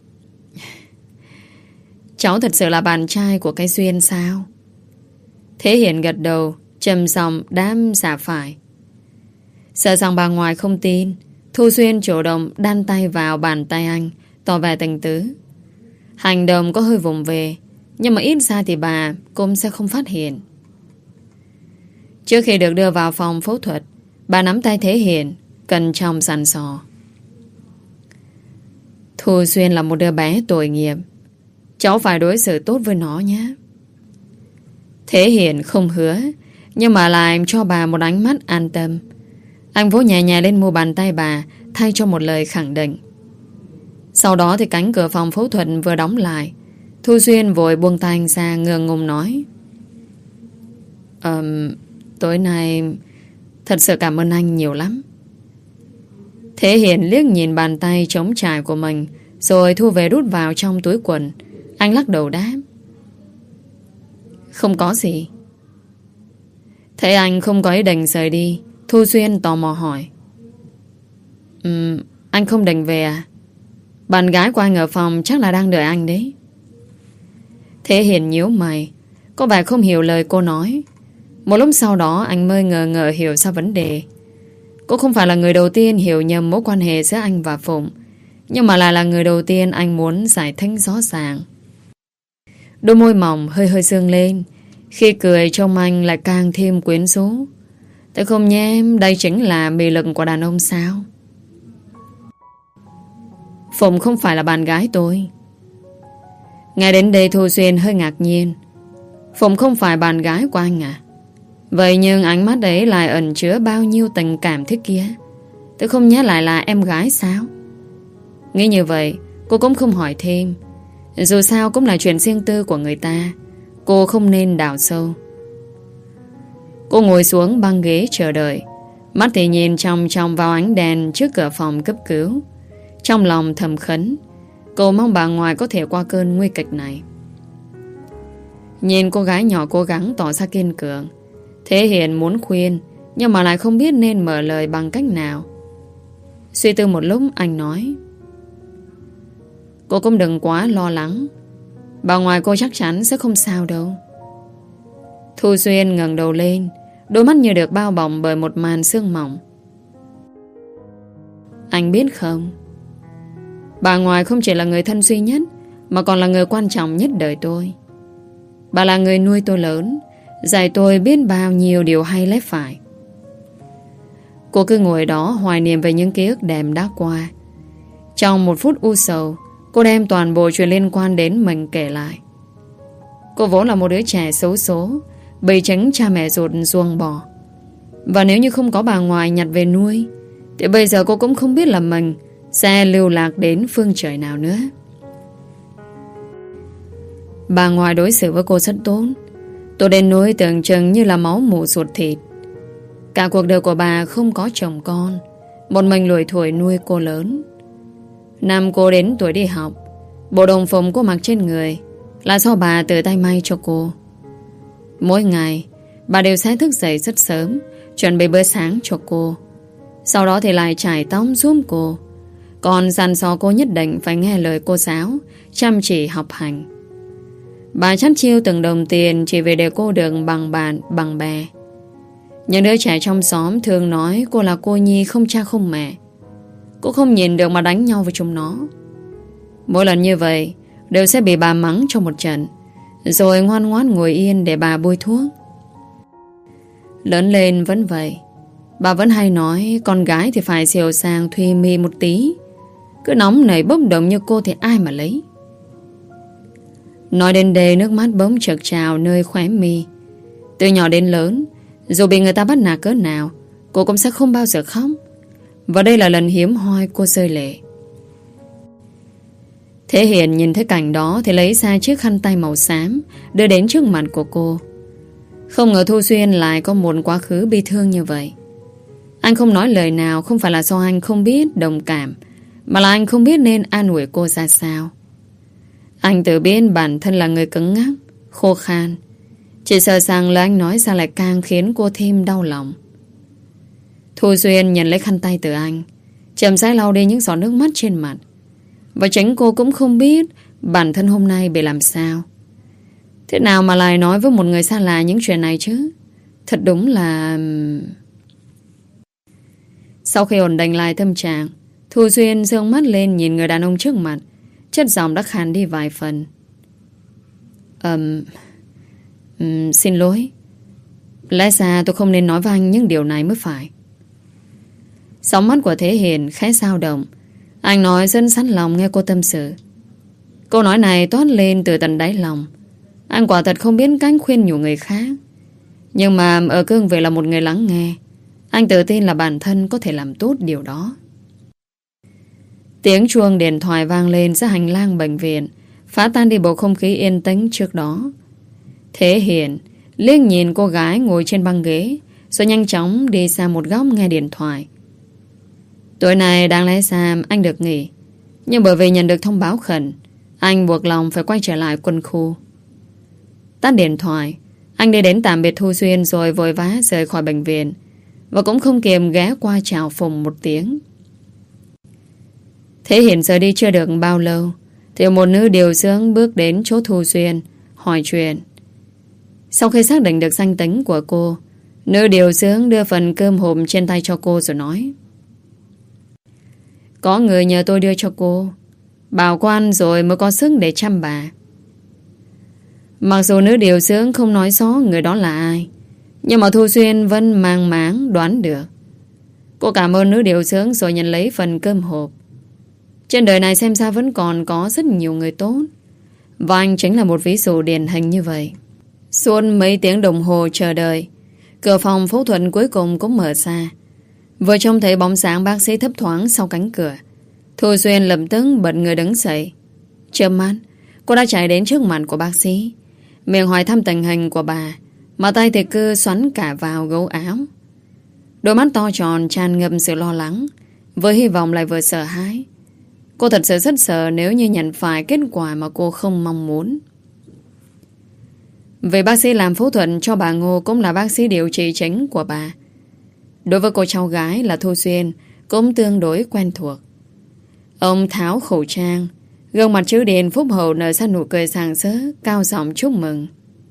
S1: Cháu thật sự là bạn trai của cái Duyên sao? Thế Hiền gật đầu, trầm giọng đáp dạ phải. Sợ rằng bà ngoài không tin, Thu Xuyên chủ động đan tay vào bàn tay anh, tỏ vẻ tình tứ. Hành động có hơi vùng về, nhưng mà ít ra thì bà cũng sẽ không phát hiện. Trước khi được đưa vào phòng phẫu thuật, bà nắm tay Thế Hiền, cẩn trọng dặn dò. Thu Xuyên là một đứa bé tội nghiệp, cháu phải đối xử tốt với nó nhé. Thế Hiền không hứa, nhưng mà lại cho bà một ánh mắt an tâm. Anh vỗ nhẹ nhẹ lên mu bàn tay bà, thay cho một lời khẳng định. Sau đó thì cánh cửa phòng phẫu thuật vừa đóng lại. Thu Xuyên vội buông tay anh ra, ngượng ngùng nói. um, Tối nay thật sự cảm ơn anh nhiều lắm. Thế Hiền liếc nhìn bàn tay trống trải của mình, rồi thu về đút vào trong túi quần. Anh lắc đầu đáp. Không có gì. Thấy anh không có ý định rời đi, Thu Xuyên tò mò hỏi. um, Anh không định về à? Bạn gái của anh ở phòng chắc là đang đợi anh đấy. Thế Hiền nhíu mày, có vẻ không hiểu lời cô nói. Một lúc sau đó anh mới ngờ ngờ hiểu ra vấn đề. Cô không phải là người đầu tiên hiểu nhầm mối quan hệ giữa anh và Phụng, nhưng mà lại là người đầu tiên anh muốn giải thích rõ ràng. Đôi môi mỏng hơi hơi sương lên, khi cười trông anh lại càng thêm quyến rũ. Tôi không nhé, đây chính là mị lực của đàn ông sao? Phụng không phải là bạn gái tôi. Nghe đến đây Thu Xuyên hơi ngạc nhiên. Phụng không phải bạn gái của anh à? Vậy nhưng ánh mắt ấy lại ẩn chứa bao nhiêu tình cảm thế kia? Tôi không nhớ lại là em gái sao? Nghĩ như vậy, cô cũng không hỏi thêm. Dù sao cũng là chuyện riêng tư của người ta, cô không nên đào sâu. Cô ngồi xuống băng ghế chờ đợi, mắt thì nhìn chòng chòng vào ánh đèn trước cửa phòng cấp cứu. Trong lòng thầm khấn, cô mong bà ngoại có thể qua cơn nguy kịch này. Nhìn cô gái nhỏ cố gắng tỏ ra kiên cường, Thế Hiền muốn khuyên, nhưng mà lại không biết nên mở lời bằng cách nào. Suy tư một lúc anh nói. Cô cũng đừng quá lo lắng, bà ngoại cô chắc chắn sẽ không sao đâu. Thu Xuyên ngẩng đầu lên, đôi mắt như được bao bọc bởi một màn sương mỏng. Anh biết không, bà ngoại không chỉ là người thân duy nhất, mà còn là người quan trọng nhất đời tôi. Bà là người nuôi tôi lớn, dạy tôi biết bao nhiêu điều hay lẽ phải. Cô cứ ngồi đó hoài niệm về những ký ức đẹp đã qua. Trong một phút u sầu, cô đem toàn bộ chuyện liên quan đến mình kể lại. Cô vốn là một đứa trẻ xấu số, bị tránh cha mẹ ruột ruồng bỏ. Và nếu như không có bà ngoại nhặt về nuôi, thì bây giờ cô cũng không biết là mình sẽ lưu lạc đến phương trời nào nữa. Bà ngoại đối xử với cô rất tốt. Tôi đến nỗi tưởng chừng như là máu mủ ruột thịt. Cả cuộc đời của bà không có chồng con, một mình lủi thủi nuôi cô lớn. Năm cô đến tuổi đi học, bộ đồng phục cô mặc trên người là do bà tự tay may cho cô. Mỗi ngày bà đều sẽ thức dậy rất sớm, chuẩn bị bữa sáng cho cô. Sau đó thì lại chải tóc giúp cô. Còn dặn dò cô nhất định phải nghe lời cô giáo, chăm chỉ học hành. Bà chắt chiu từng đồng tiền chỉ vì để cô được bằng bạn, bằng bè. Những đứa trẻ trong xóm thường nói cô là cô nhi không cha không mẹ. Cô không nhìn được mà đánh nhau với chúng nó. Mỗi lần như vậy đều sẽ bị bà mắng trong một trận, rồi ngoan ngoãn ngồi yên để bà bôi thuốc. Lớn lên vẫn vậy. Bà vẫn hay nói con gái thì phải xìu sàng thuy mi một tí. Cứ nóng nảy bốc đồng như cô thì ai mà lấy. Nói đến đây nước mắt bỗng chợt trào nơi khóe mi. Từ nhỏ đến lớn, dù bị người ta bắt nạt cỡ nào, cô cũng sẽ không bao giờ khóc. Và đây là lần hiếm hoi cô rơi lệ. Thế Hiền nhìn thấy cảnh đó thì lấy ra chiếc khăn tay màu xám, đưa đến trước mặt của cô. Không ngờ Thu Xuyên lại có một quá khứ bi thương như vậy. Anh không nói lời nào không phải là do anh không biết đồng cảm, mà là anh không biết nên an ủi cô ra sao. Anh tự biết bản thân là người cứng ngắc, khô khan. Chỉ sợ rằng lời anh nói ra lại càng khiến cô thêm đau lòng. Thu Xuyên nhận lấy khăn tay từ anh, chậm rãi lau đi những giọt nước mắt trên mặt. Và chính cô cũng không biết bản thân hôm nay bị làm sao. Thế nào mà lại nói với một người xa lạ những chuyện này chứ? Thật đúng là... Sau khi ổn định lại tâm trạng, Thu Xuyên giương mắt lên nhìn người đàn ông trước mặt. Chất giọng đã khàn đi vài phần. um, um, Xin lỗi. Lẽ ra tôi không nên nói với anh những điều này mới phải. Sóng mắt của Thế Hiền khẽ dao động. Anh nói rất sẵn lòng nghe cô tâm sự. Câu nói này toát lên từ tận đáy lòng. Anh quả thật không biết cách khuyên nhủ người khác. Nhưng mà ở cương vị là một người lắng nghe, anh tự tin là bản thân có thể làm tốt điều đó. Tiếng chuông điện thoại vang lên giữa hành lang bệnh viện, phá tan đi bầu không khí yên tĩnh trước đó. Thế Hiền liếc nhìn cô gái ngồi trên băng ghế, rồi nhanh chóng đi sang một góc nghe điện thoại. Tối nay đáng lẽ ra anh được nghỉ, nhưng bởi vì nhận được thông báo khẩn, anh buộc lòng phải quay trở lại quân khu. Tắt điện thoại, anh đi đến tạm biệt Thu Xuyên rồi vội vã rời khỏi bệnh viện, và cũng không kịp ghé qua chào phùng một tiếng. Thế Hiền rời đi chưa được bao lâu thì một nữ điều dưỡng bước đến chỗ Thu Xuyên hỏi chuyện. Sau khi xác định được danh tính của cô, nữ điều dưỡng đưa phần cơm hộp trên tay cho cô rồi nói: Có người nhờ tôi đưa cho cô, bảo quan rồi mới có sức để chăm bà. Mặc dù nữ điều dưỡng không nói rõ người đó là ai, nhưng mà Thu Xuyên vẫn mang máng đoán được. Cô cảm ơn nữ điều dưỡng rồi nhận lấy phần cơm hộp. Trên đời này xem ra vẫn còn có rất nhiều người tốt, và anh chính là một ví dụ điển hình như vậy. Suốt mấy tiếng đồng hồ chờ đợi, cửa phòng phẫu thuật cuối cùng cũng mở ra. Vừa trông thấy bóng sáng bác sĩ thấp thoáng sau cánh cửa, Thu Xuyên lập tức bật người đứng dậy. Chớp mắt, cô đã chạy đến trước mặt của bác sĩ, miệng hỏi thăm tình hình của bà, mà tay thì cứ xoắn cả vào gấu áo. Đôi mắt to tròn tràn ngập sự lo lắng, với hy vọng lại vừa sợ hãi. Cô thật sự rất sợ nếu như nhận phải kết quả mà cô không mong muốn. Vì bác sĩ làm phẫu thuật cho bà Ngô cũng là bác sĩ điều trị chính của bà. Đối với cô cháu gái là Thu Xuyên cũng tương đối quen thuộc. Ông tháo khẩu trang, gương mặt chữ điền phúc hậu nở ra nụ cười sảng sỡ, cao giọng chúc mừng.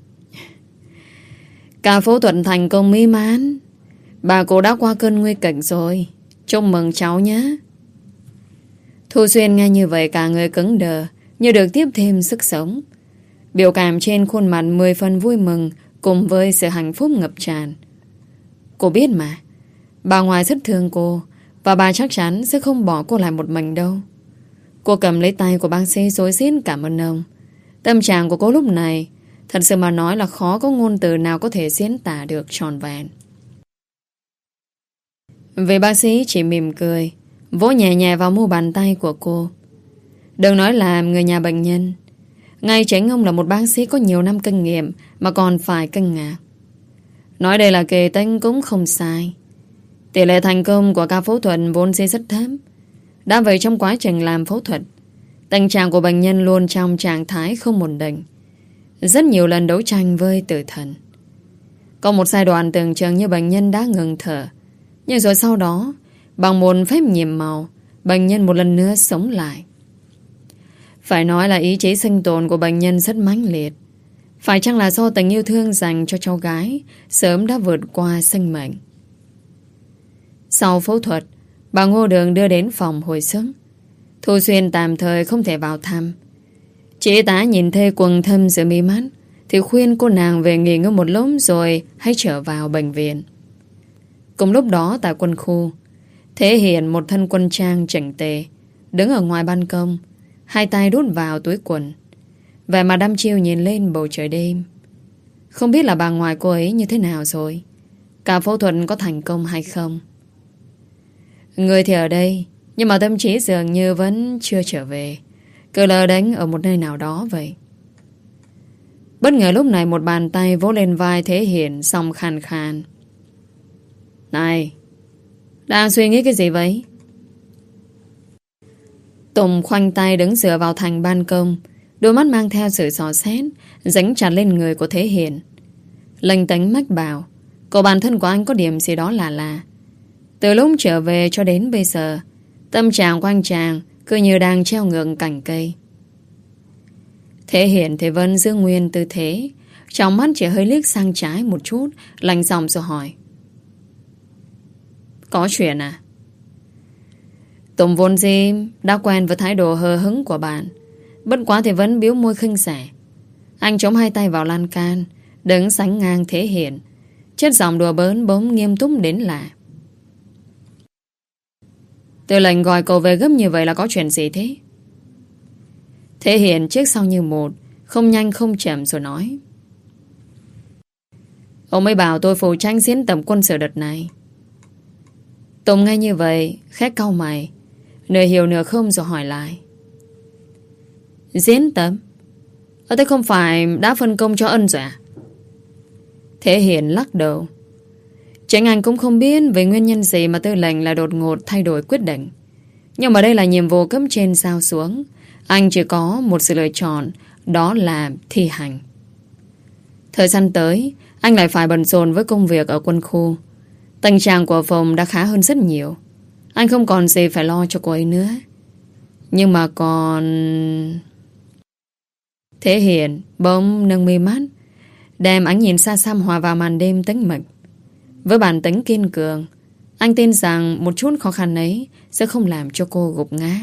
S1: Cả phẫu thuật thành công mỹ mãn. Bà cô đã qua cơn nguy kịch rồi. Chúc mừng cháu nhé. Thu Xuyên nghe như vậy cả người cứng đờ, như được tiếp thêm sức sống. Biểu cảm trên khuôn mặt mười phần vui mừng cùng với sự hạnh phúc ngập tràn. Cô biết mà, bà ngoại rất thương cô, và bà chắc chắn sẽ không bỏ cô lại một mình đâu. Cô cầm lấy tay của bác sĩ rối rít cảm ơn ông. Tâm trạng của cô lúc này thật sự mà nói là khó có ngôn từ nào có thể diễn tả được trọn vẹn. Vì bác sĩ chỉ mỉm cười, vỗ nhẹ nhẹ vào mu bàn tay của cô. Đừng nói là người nhà bệnh nhân, ngay chính ông là một bác sĩ có nhiều năm kinh nghiệm mà còn phải kinh ngạc. Nói đây là kỳ tích cũng không sai. Tỷ lệ thành công của ca phẫu thuật vốn dĩ rất thấp. Đã vậy trong quá trình làm phẫu thuật, tình trạng của bệnh nhân luôn trong trạng thái không ổn định, rất nhiều lần đấu tranh với tử thần. Có một giai đoạn tưởng chừng như bệnh nhân đã ngừng thở, nhưng rồi sau đó, bằng một phép nhiệm màu, bệnh nhân một lần nữa sống lại. Phải nói là ý chí sinh tồn của bệnh nhân rất mãnh liệt. Phải chăng là do tình yêu thương dành cho cháu gái sớm đã vượt qua sinh mệnh. Sau phẫu thuật, bà Ngô Đường đưa đến phòng hồi sức. Thu Xuyên tạm thời không thể vào thăm. Chị y tá nhìn thấy quầng thâm giữa mí mắt thì khuyên cô nàng về nghỉ ngơi một lúc rồi hãy trở vào bệnh viện. Cùng lúc đó tại quân khu, Thế Hiền một thân quân trang chỉnh tề đứng ở ngoài ban công, hai tay đút vào túi quần, vẻ mặt đăm chiêu nhìn lên bầu trời đêm. Không biết là bà ngoại cô ấy như thế nào rồi, cả phẫu thuật có thành công hay không. Người thì ở đây, nhưng mà tâm trí dường như vẫn chưa trở về, cứ lờ đánh ở một nơi nào đó vậy. Bất ngờ lúc này một bàn tay vỗ lên vai Thế Hiền, xong khàn khàn: "Này, đang suy nghĩ cái gì vậy?" Tùng khoanh tay đứng dựa vào thành ban công, đôi mắt mang theo sự dò xét dính chặt lên người của Thế Hiền. Linh tính mách bảo cậu bản thân của anh có điểm gì đó lạ lạ. Từ lúc trở về cho đến bây giờ, tâm trạng của anh chàng cứ như đang treo ngược cành cây. Thế Hiền thì vẫn giữ nguyên tư thế, trong mắt chỉ hơi liếc sang trái một chút, lạnh giọng rồi hỏi: "Có chuyện à?" Tùng vốn dĩ đã quen với thái độ hờ hững của bạn, bất quá thì vẫn biếu môi khinh rẻ. Anh chống hai tay vào lan can, đứng sánh ngang Thế Hiền, chất giọng đùa bỡn bỗng nghiêm túc đến lạ: "Tư lệnh gọi cậu về gấp như vậy là có chuyện gì thế?" Thế Hiền trước sau như một, không nhanh không chậm rồi nói: "Ông ấy bảo tôi phụ trách diễn tập quân sự đợt này." Tùng nghe như vậy khét cau mày, nửa hiểu nửa không rồi hỏi lại: "Diễn tập? Ở đây không phải đã phân công cho Ân rồi à?" Thế Hiền lắc đầu: "Chính anh cũng không biết về nguyên nhân gì mà tư lệnh lại đột ngột thay đổi quyết định. Nhưng mà đây là nhiệm vụ cấp trên giao xuống, anh chỉ có một sự lựa chọn, đó là thi hành. Thời gian tới, anh lại phải bận rộn với công việc ở quân khu. Tình trạng của phòng đã khá hơn rất nhiều. Anh không còn gì phải lo cho cô ấy nữa. Nhưng mà còn..." Thế Hiền bỗng nâng mi mắt, đem ánh nhìn xa xăm hòa vào màn đêm tĩnh mịch. Với bản tính kiên cường, anh tin rằng một chút khó khăn ấy sẽ không làm cho cô gục ngã.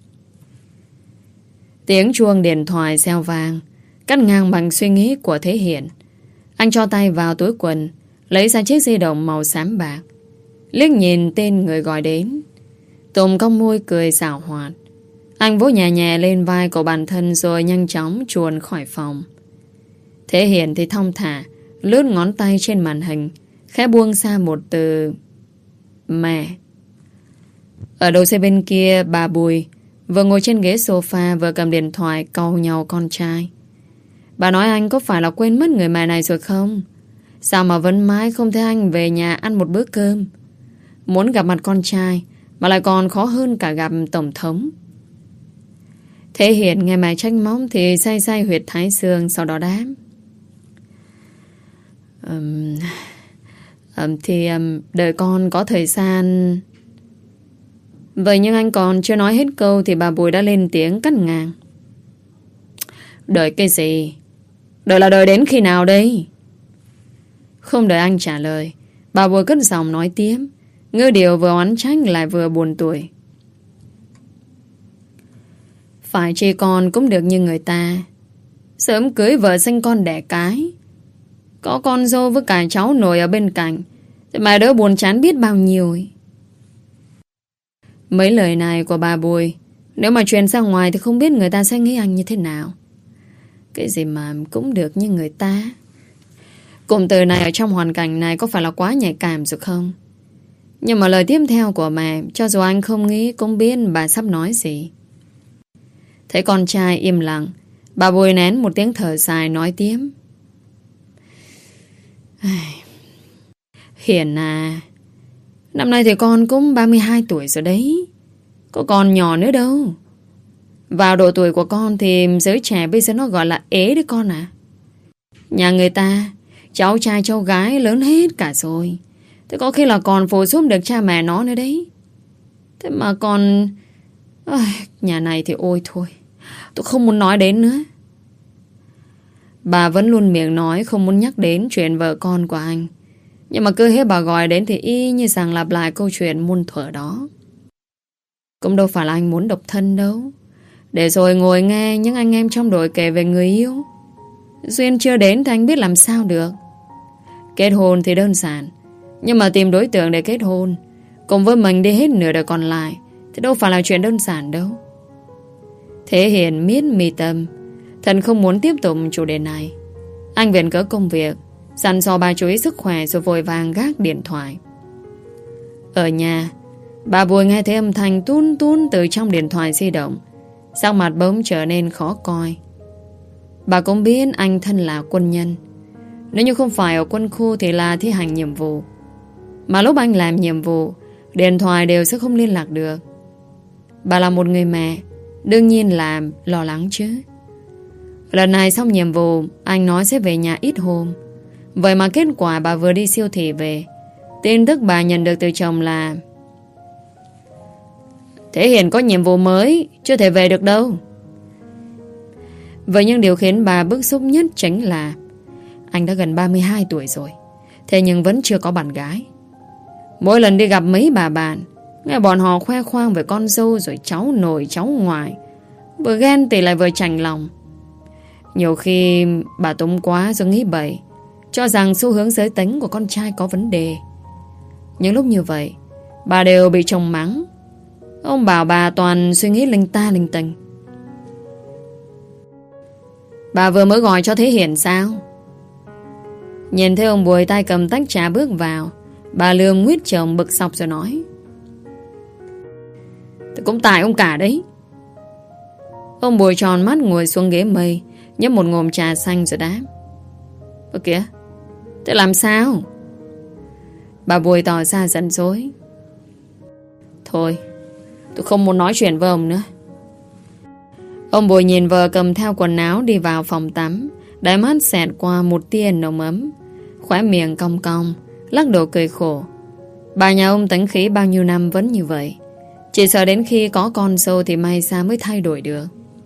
S1: Tiếng chuông điện thoại reo vang, cắt ngang bằng suy nghĩ của Thế Hiền. Anh cho tay vào túi quần, lấy ra chiếc di động màu xám bạc, liếc nhìn tên người gọi đến. Tùng cong môi cười xảo hoạt. Anh vỗ nhẹ nhẹ lên vai của bản thân rồi nhanh chóng chuồn khỏi phòng. Thế Hiền thì thong thả lướt ngón tay trên màn hình, khẽ buông ra một từ: "Mẹ." Ở đầu xe bên kia, bà Bùi vừa ngồi trên ghế sofa vừa cầm điện thoại cau nhau con trai. Bà nói anh có phải là quên mất người mẹ này rồi không? Sao mà vẫn mãi không thấy anh về nhà ăn một bữa cơm? Muốn gặp mặt con trai mà lại còn khó hơn cả gặp tổng thống. Thế Hiền nghe mẹ trách móc thì say say huyệt thái dương, sau đó đáp: um, um, Thì um, đợi con có thời gian. Vậy nhưng anh còn chưa nói hết câu thì bà Bùi đã lên tiếng cắt ngang: "Đợi cái gì? Đợi là đợi đến khi nào đây?" Không đợi anh trả lời, bà Bùi cất giọng nói tiếp, ngữ điệu vừa oán trách lại vừa buồn tủi: "Phải chi con cũng được như người ta, sớm cưới vợ sinh con đẻ cái. Có con dâu với cả cháu nội ở bên cạnh thì mà đỡ buồn chán biết bao nhiêu ấy. Mấy lời này của bà Bùi nếu mà truyền ra ngoài thì không biết người ta sẽ nghĩ anh như thế nào. Cái gì mà cũng được như người ta. Cụm từ này ở trong hoàn cảnh này có phải là quá nhạy cảm rồi không? Nhưng mà lời tiếp theo của mẹ, cho dù anh không nghĩ cũng biết bà sắp nói gì. Thấy con trai im lặng, bà Bùi nén một tiếng thở dài nói tiếp. Hiền à, năm nay thì con cũng ba mươi hai tuổi rồi đấy. Có còn nhỏ nữa đâu. Vào độ tuổi của con thì giới trẻ bây giờ nó gọi là ế đấy con à. Nhà người ta, cháu trai cháu gái lớn hết cả rồi. Thế có khi là còn phụ giúp được cha mẹ nó nữa đấy. Thế mà còn... Ôi, nhà này thì ôi thôi, tôi không muốn nói đến nữa. Bà vẫn luôn miệng nói không muốn nhắc đến chuyện vợ con của anh. Nhưng mà cứ hết bà gọi đến thì y như rằng lặp lại câu chuyện muôn thuở đó. Cũng đâu phải là anh muốn độc thân đâu. Để rồi ngồi nghe những anh em trong đội kể về người yêu. Duyên chưa đến thì anh biết làm sao được. Kết hôn thì đơn giản, nhưng mà tìm đối tượng để kết hôn cùng với mình đi hết nửa đời còn lại thì đâu phải là chuyện đơn giản đâu. Thế Hiền miết mi tâm. Thần không muốn tiếp tục chủ đề này. Anh viện cỡ công việc, dặn dò bà chú ý sức khỏe rồi vội vàng gác điện thoại. Ở nhà, bà Bùi nghe thấy âm thanh tún tún từ trong điện thoại di động. Sắc mặt bỗng trở nên khó coi. Bà cũng biết anh thân là quân nhân. Nếu như không phải ở quân khu thì là thi hành nhiệm vụ. Mà lúc anh làm nhiệm vụ, điện thoại đều sẽ không liên lạc được. Bà là một người mẹ, đương nhiên là lo lắng chứ. Lần này xong nhiệm vụ, anh nói sẽ về nhà ít hôm. Vậy mà kết quả bà vừa đi siêu thị về, tin tức bà nhận được từ chồng là Thế Hiền có nhiệm vụ mới, chưa thể về được đâu. Vậy nhưng điều khiến bà bức xúc nhất chính là anh đã gần ba mươi hai tuổi rồi, thế nhưng vẫn chưa có bạn gái. Mỗi lần đi gặp mấy bà bạn, nghe bọn họ khoe khoang về con dâu rồi cháu nội cháu ngoại, vừa ghen tị lại vừa chạnh lòng. Nhiều khi bà túng quá rồi nghĩ bậy, cho rằng xu hướng giới tính của con trai có vấn đề. Những lúc như vậy, bà đều bị chồng mắng. Ông bảo bà toàn suy nghĩ linh ta linh tinh. Bà vừa mới gọi cho Thế Hiền sao? Nhìn thấy ông Bùi tay cầm tách trà bước vào, bà lườm nguyết chồng bực sọc rồi nói. Thì cũng tại ông cả đấy. Ông Bùi tròn mắt ngồi xuống ghế mây, nhấp một ngụm trà xanh rồi đáp. Ơ kìa, thế làm sao? Bà Bùi tỏ ra giận dỗi. Thôi, tôi không muốn nói chuyện với ông nữa. Ông Bùi nhìn vợ cầm theo quần áo đi vào phòng tắm, đáy mắt xẹt qua một tia nồng ấm, khóe miệng cong cong, lắc đầu cười khổ. Bà nhà ông tính khí bao nhiêu năm vẫn như vậy, chỉ sợ đến khi có con dâu thì may ra mới thay đổi được.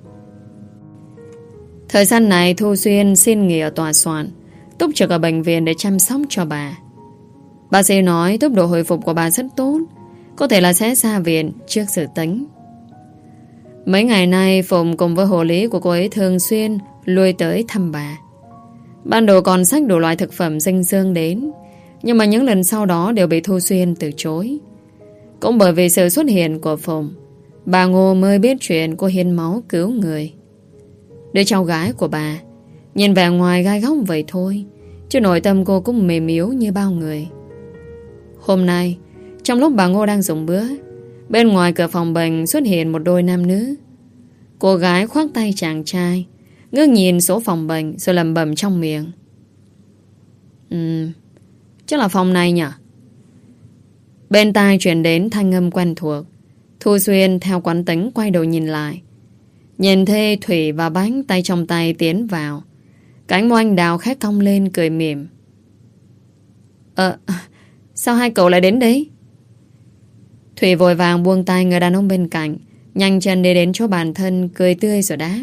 S1: Thời gian này Thu Xuyên xin nghỉ ở tòa soạn, túc trực ở bệnh viện để chăm sóc cho bà. Bác sĩ nói tốc độ hồi phục của bà rất tốt, có thể là sẽ ra viện trước dự tính. Mấy ngày nay Phụng cùng với hộ lý của cô ấy thường xuyên lui tới thăm bà. Ban đầu còn xách đủ loại thực phẩm dinh dưỡng đến, nhưng mà những lần sau đó đều bị Thu Xuyên từ chối. Cũng bởi vì sự xuất hiện của Phụng, bà Ngô mới biết chuyện cô hiến máu cứu người. Đứa cháu gái của bà nhìn vẻ ngoài gai góc vậy thôi, chứ nội tâm cô cũng mềm yếu như bao người. Hôm nay, trong lúc bà Ngô đang dùng bữa, bên ngoài cửa phòng bệnh xuất hiện một đôi nam nữ. Cô gái khoác tay chàng trai, ngước nhìn số phòng bệnh rồi lẩm bẩm trong miệng. Ừm, chắc là phòng này nhỉ? Bên tai truyền đến thanh âm quen thuộc. Thu Xuyên theo quán tính quay đầu nhìn lại, nhìn thấy Thủy và Bánh tay trong tay tiến vào. Cánh môi anh đào khét cong lên cười mỉm. Ờ, sao hai cậu lại đến đấy? Thủy vội vàng buông tay người đàn ông bên cạnh, nhanh chân đi đến chỗ bản thân, cười tươi rồi đáp.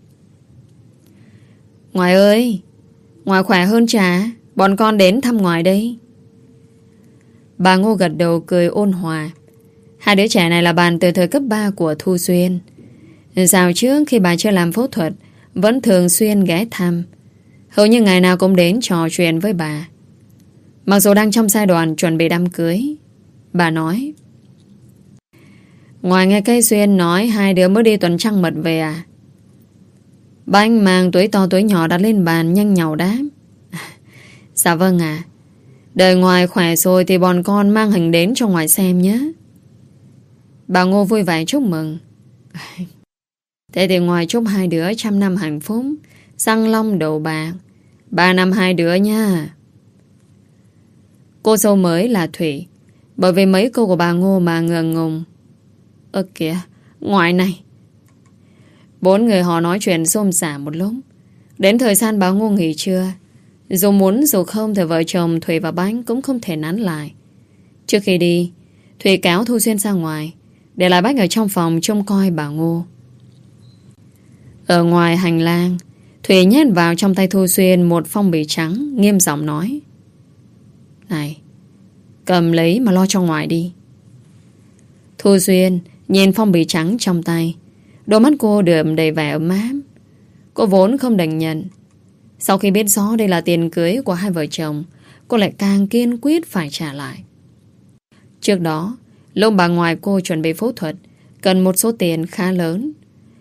S1: Ngoại ơi, ngoại khỏe hơn chả? Bọn con đến thăm ngoại đây. Bà Ngô gật đầu cười ôn hòa. Hai đứa trẻ này là bạn từ thời cấp ba của Thu Xuyên. Dạo trước khi bà chưa làm phẫu thuật, vẫn thường xuyên ghé thăm. hầu như ngày nào cũng đến trò chuyện với bà. Mặc dù đang trong giai đoạn chuẩn bị đám cưới, bà nói: ngoài nghe cây Xuyên nói hai đứa mới đi tuần trăng mật về à? Bánh mang túi to túi nhỏ đặt lên bàn nhanh nhảu đáp: dạ vâng ạ. Đợi ngoài khỏe rồi thì bọn con mang hình đến cho ngoài xem nhé. Bà Ngô vui vẻ chúc mừng. Thế thì ngoài chúc hai đứa trăm năm hạnh phúc, răng long đầu bạc, ba năm hai đứa nha. Cô dâu mới là Thủy, bởi vì mấy câu của bà Ngô mà ngượng ngùng. Ơ kìa, ngoài này. Bốn người họ nói chuyện xôm xả một lúc. Đến thời gian bà Ngô nghỉ trưa, dù muốn dù không thì vợ chồng Thủy và Bánh cũng không thể nán lại. Trước khi đi, Thủy kéo Thu Xuyên ra ngoài, để lại Bách ở trong phòng trông coi bà Ngô. Ở ngoài hành lang, Thủy nhét vào trong tay Thu Xuyên một phong bì trắng, nghiêm giọng nói: này, cầm lấy mà lo cho ngoài đi. Thu Xuyên nhìn phong bì trắng trong tay, đôi mắt cô đượm đầy vẻ ấm áp. Cô vốn không đành nhận. Sau khi biết rõ đây là tiền cưới của hai vợ chồng, cô lại càng kiên quyết phải trả lại. Trước đó, lúc bà ngoại cô chuẩn bị phẫu thuật, cần một số tiền khá lớn,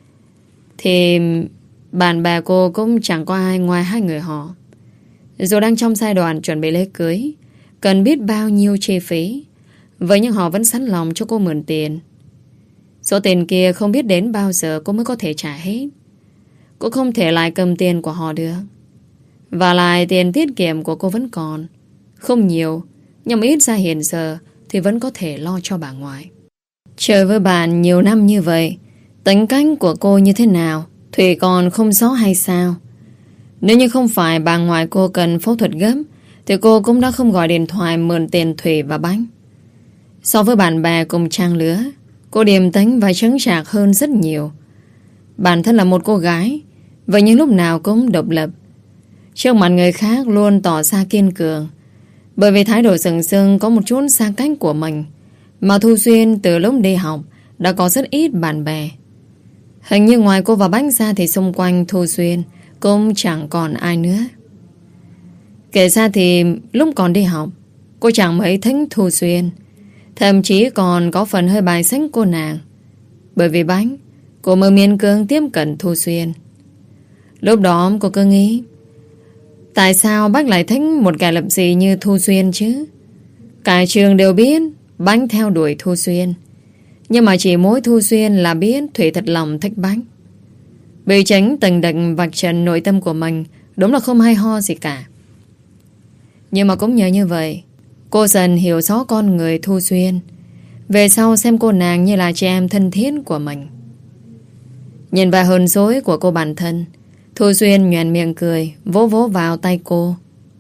S1: thì bạn bè cô cũng chẳng có ai ngoài hai người họ. Dù đang trong giai đoạn chuẩn bị lễ cưới, cần biết bao nhiêu chi phí, vậy nhưng họ vẫn sẵn lòng cho cô mượn tiền. Số tiền kia không biết đến bao giờ cô mới có thể trả hết. Cô không thể lại cầm tiền của họ được. Và lại tiền tiết kiệm của cô vẫn còn. Không nhiều, nhưng ít ra hiện giờ thì vẫn có thể lo cho bà ngoại. Chơi với bạn nhiều năm như vậy, tính cách của cô như thế nào Thủy còn không rõ hay sao? Nếu như không phải bà ngoại cô cần phẫu thuật gấp, thì cô cũng đã không gọi điện thoại mượn tiền Thủy và Bánh. So với bạn bè cùng trang lứa, cô điềm tĩnh và chững chạc hơn rất nhiều. Bản thân là một cô gái, vậy nhưng lúc nào cũng độc lập. Trước mặt người khác luôn tỏ ra kiên cường, bởi vì thái độ sừng sững có một chút xa cách của mình. Mà Thu Xuyên từ lúc đi học đã có rất ít bạn bè. Hình như ngoài cô và Bánh ra thì xung quanh Thu Xuyên cũng chẳng còn ai nữa. Kể ra thì lúc còn đi học, cô chẳng mấy thích Thu Xuyên, thậm chí còn có phần hơi bài xích cô nàng. Bởi vì Bánh, cô mới miên cương tiếp cận Thu Xuyên. Lúc đó cô cứ nghĩ, tại sao bác lại thích một kẻ lập dị như Thu Xuyên chứ? Cả trường đều biết Bánh theo đuổi Thu Xuyên, nhưng mà chỉ mỗi Thu Xuyên là biết Thủy thật lòng thích Bánh. Bị tránh tình địch vạch trần nội tâm của mình, đúng là không hay ho gì cả. Nhưng mà cũng nhờ như vậy, cô dần hiểu rõ con người Thu Xuyên. Về sau xem cô nàng như là chị em thân thiết của mình. Nhìn vẻ hờn dỗi của cô bản thân, Thu Xuyên nhoẻn miệng cười, vỗ vỗ vào tay cô.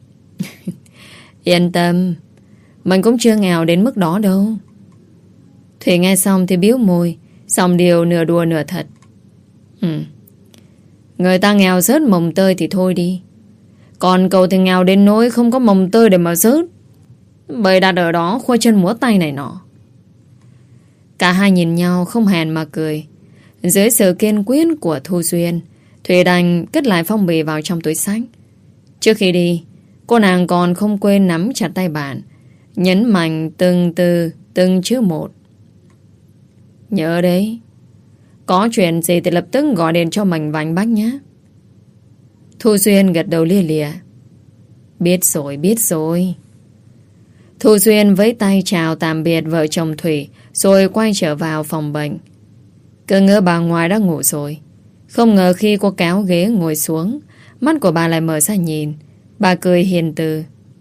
S1: Yên tâm, mình cũng chưa nghèo đến mức đó đâu. Thủy nghe xong thì biếu môi, xong điều nửa đùa nửa thật. Ừ. Người ta nghèo rớt mồng tơi thì thôi đi, còn cậu thì nghèo đến nỗi không có mồng tơi để mà rớt, bày đặt ở đó khoa chân múa tay này nọ. Cả hai nhìn nhau không hẹn mà cười. Dưới sự kiên quyết của Thu Xuyên, Thủy đành cất lại phong bì vào trong túi xách. Trước khi đi, cô nàng còn không quên nắm chặt tay bạn, nhấn mạnh từng từ, từng chữ một. Nhớ đấy, có chuyện gì thì lập tức gọi điện cho mình và anh Bách nhé. Thu Xuyên gật đầu lia lịa. Biết rồi, biết rồi. Thu Xuyên với tay chào tạm biệt vợ chồng Thủy, rồi quay trở vào phòng bệnh. Cứ ngỡ bà ngoại đã ngủ rồi. Không ngờ khi cô kéo ghế ngồi xuống, mắt của bà lại mở ra nhìn. Bà cười hiền từ.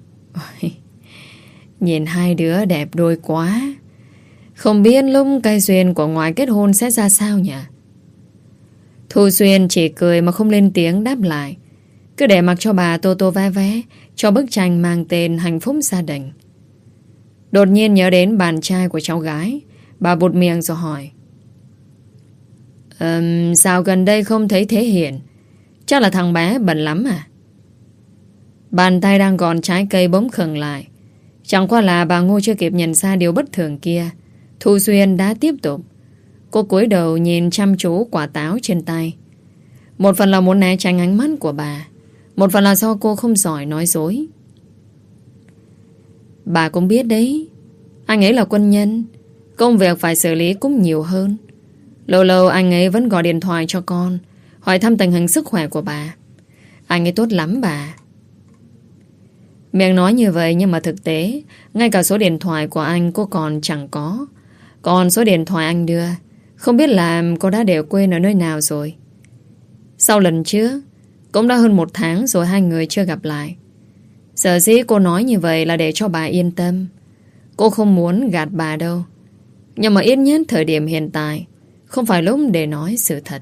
S1: Nhìn hai đứa đẹp đôi quá. Không biết lúc cây duyên của ngoại kết hôn sẽ ra sao nhỉ? Thu Xuyên chỉ cười mà không lên tiếng đáp lại. Cứ để mặc cho bà tô tô vé vé cho bức tranh mang tên hạnh phúc gia đình. Đột nhiên nhớ đến bạn trai của cháu gái, bà bụt miệng rồi hỏi. um, Sao gần đây không thấy Thế Hiển? Chắc là thằng bé bận lắm à? Bàn tay đang gọn trái cây bỗng khựng lại. Chẳng qua là bà Ngô chưa kịp nhận ra điều bất thường kia, Thu Xuyên đã tiếp tục. Cô cúi đầu nhìn chăm chú quả táo trên tay. Một phần là muốn né tránh ánh mắt của bà, Một phần là do cô không giỏi nói dối. Bà cũng biết đấy, anh ấy là quân nhân, công việc phải xử lý cũng nhiều hơn. Lâu lâu anh ấy vẫn gọi điện thoại cho con, hỏi thăm tình hình sức khỏe của bà. Anh ấy tốt lắm bà. Miệng nói như vậy nhưng mà thực tế, ngay cả số điện thoại của anh cô còn chẳng có. Còn số điện thoại anh đưa, không biết là cô đã để quên ở nơi nào rồi. Sau lần trước, cũng đã hơn một tháng rồi hai người chưa gặp lại. Sở dĩ cô nói như vậy là để cho bà yên tâm. Cô không muốn gạt bà đâu. Nhưng mà ít nhất thời điểm hiện tại không phải lúc để nói sự thật.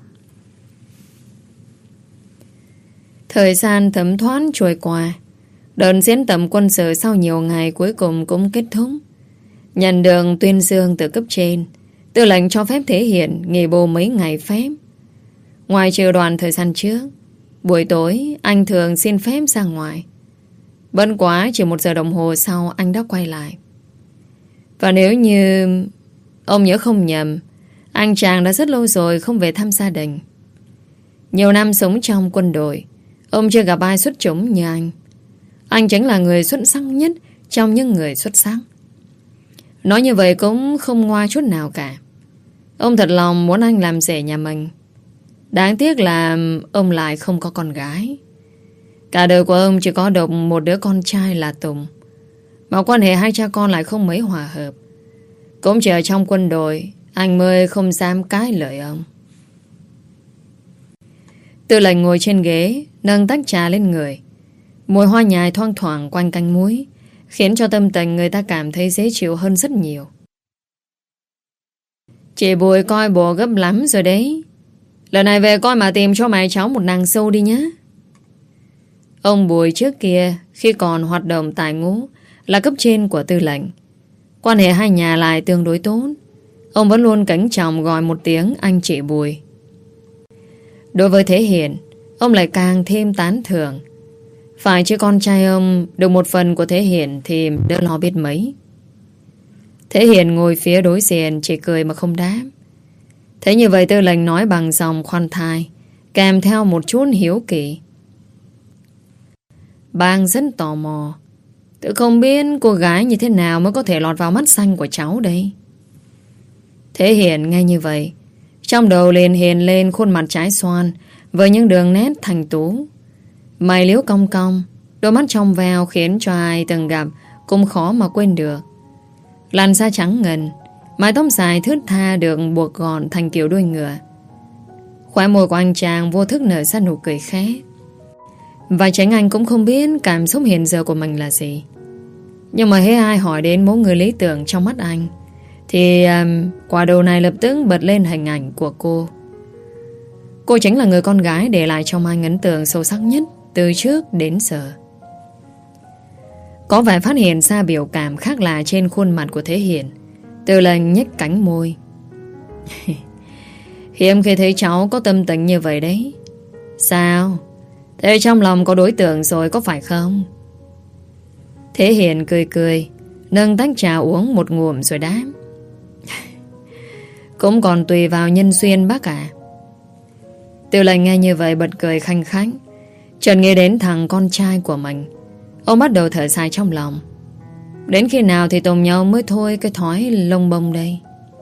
S1: Thời gian thấm thoáng trôi qua. Đợt diễn tập quân sự sau nhiều ngày cuối cùng cũng kết thúc. Nhận được tuyên dương từ cấp trên, tư lệnh cho phép Thế Hiển nghỉ bù mấy ngày phép. Ngoài trừ đoàn thời gian trước, buổi tối anh thường xin phép ra ngoài. Bất quá chỉ một giờ đồng hồ sau anh đã quay lại. Và nếu như ông nhớ không nhầm, anh chàng đã rất lâu rồi không về thăm gia đình. Nhiều năm sống trong quân đội, ông chưa gặp ai xuất chúng như anh. Anh chính là người xuất sắc nhất trong những người xuất sắc. Nói như vậy cũng không ngoa chút nào cả. Ông thật lòng muốn anh làm rể nhà mình. Đáng tiếc là ông lại không có con gái. Cả đời của ông chỉ có được một đứa con trai là Tùng. Mà quan hệ hai cha con lại không mấy hòa hợp. Cũng chỉ ở trong quân đội anh mới không dám cãi lời ông. Tư lệnh ngồi trên ghế, nâng tách trà lên người. Mùi hoa nhài thoang thoảng quanh canh muối, khiến cho tâm tình người ta cảm thấy dễ chịu hơn rất nhiều. Chị Bùi coi bộ gấp lắm rồi đấy. Lần này về coi mà tìm cho mày cháu một nàng sâu đi nhé. Ông Bùi trước kia, khi còn hoạt động tại ngũ, là cấp trên của tư lệnh. Quan hệ hai nhà lại tương đối tốt. Ông vẫn luôn kính trọng gọi một tiếng anh chị Bùi. Đối với Thế Hiển, ông lại càng thêm tán thưởng. Phải chứ con trai ông được một phần của Thế Hiển thì đỡ lo biết mấy. Thế Hiển ngồi phía đối diện chỉ cười mà không đáp. Thế như vậy tư lệnh nói bằng giọng khoan thai, kèm theo một chút hiếu kỳ. Bang rất tò mò, tự không biết cô gái như thế nào mới có thể lọt vào mắt xanh của cháu đây. Thế Hiển nghe như vậy, trong đầu liền hiện lên khuôn mặt trái xoan với những đường nét thành tú. Mày liếu cong cong, đôi mắt trong veo khiến cho ai từng gặp cũng khó mà quên được. Làn da trắng ngần, mái tóc dài thướt tha được buộc gọn thành kiểu đuôi ngựa. Khóe môi của anh chàng vô thức nở ra nụ cười khẽ. Và chính anh cũng không biết cảm xúc hiện giờ của mình là gì. Nhưng mà hễ ai hỏi đến mẫu người lý tưởng trong mắt anh thì um, quả đầu này lập tức bật lên hình ảnh của cô. Cô chính là người con gái để lại trong anh ấn tượng sâu sắc nhất từ trước đến giờ. Có vẻ phát hiện ra biểu cảm khác lạ trên khuôn mặt của Thế Hiển, tư lệnh nhếch cánh môi. Hiếm khi thấy cháu có tâm tình như vậy đấy. Sao? Thế trong lòng có đối tượng rồi có phải không? Thế Hiển cười cười, nâng tách trà uống một ngụm rồi đáp. Cũng còn tùy vào nhân duyên bác ạ. Tư lệnh nghe như vậy bật cười khanh khách, chợt nghĩ đến thằng con trai của mình. Ông bắt đầu thở dài trong lòng. Đến khi nào thì Tùng nhau mới thôi cái thói lông bông đây.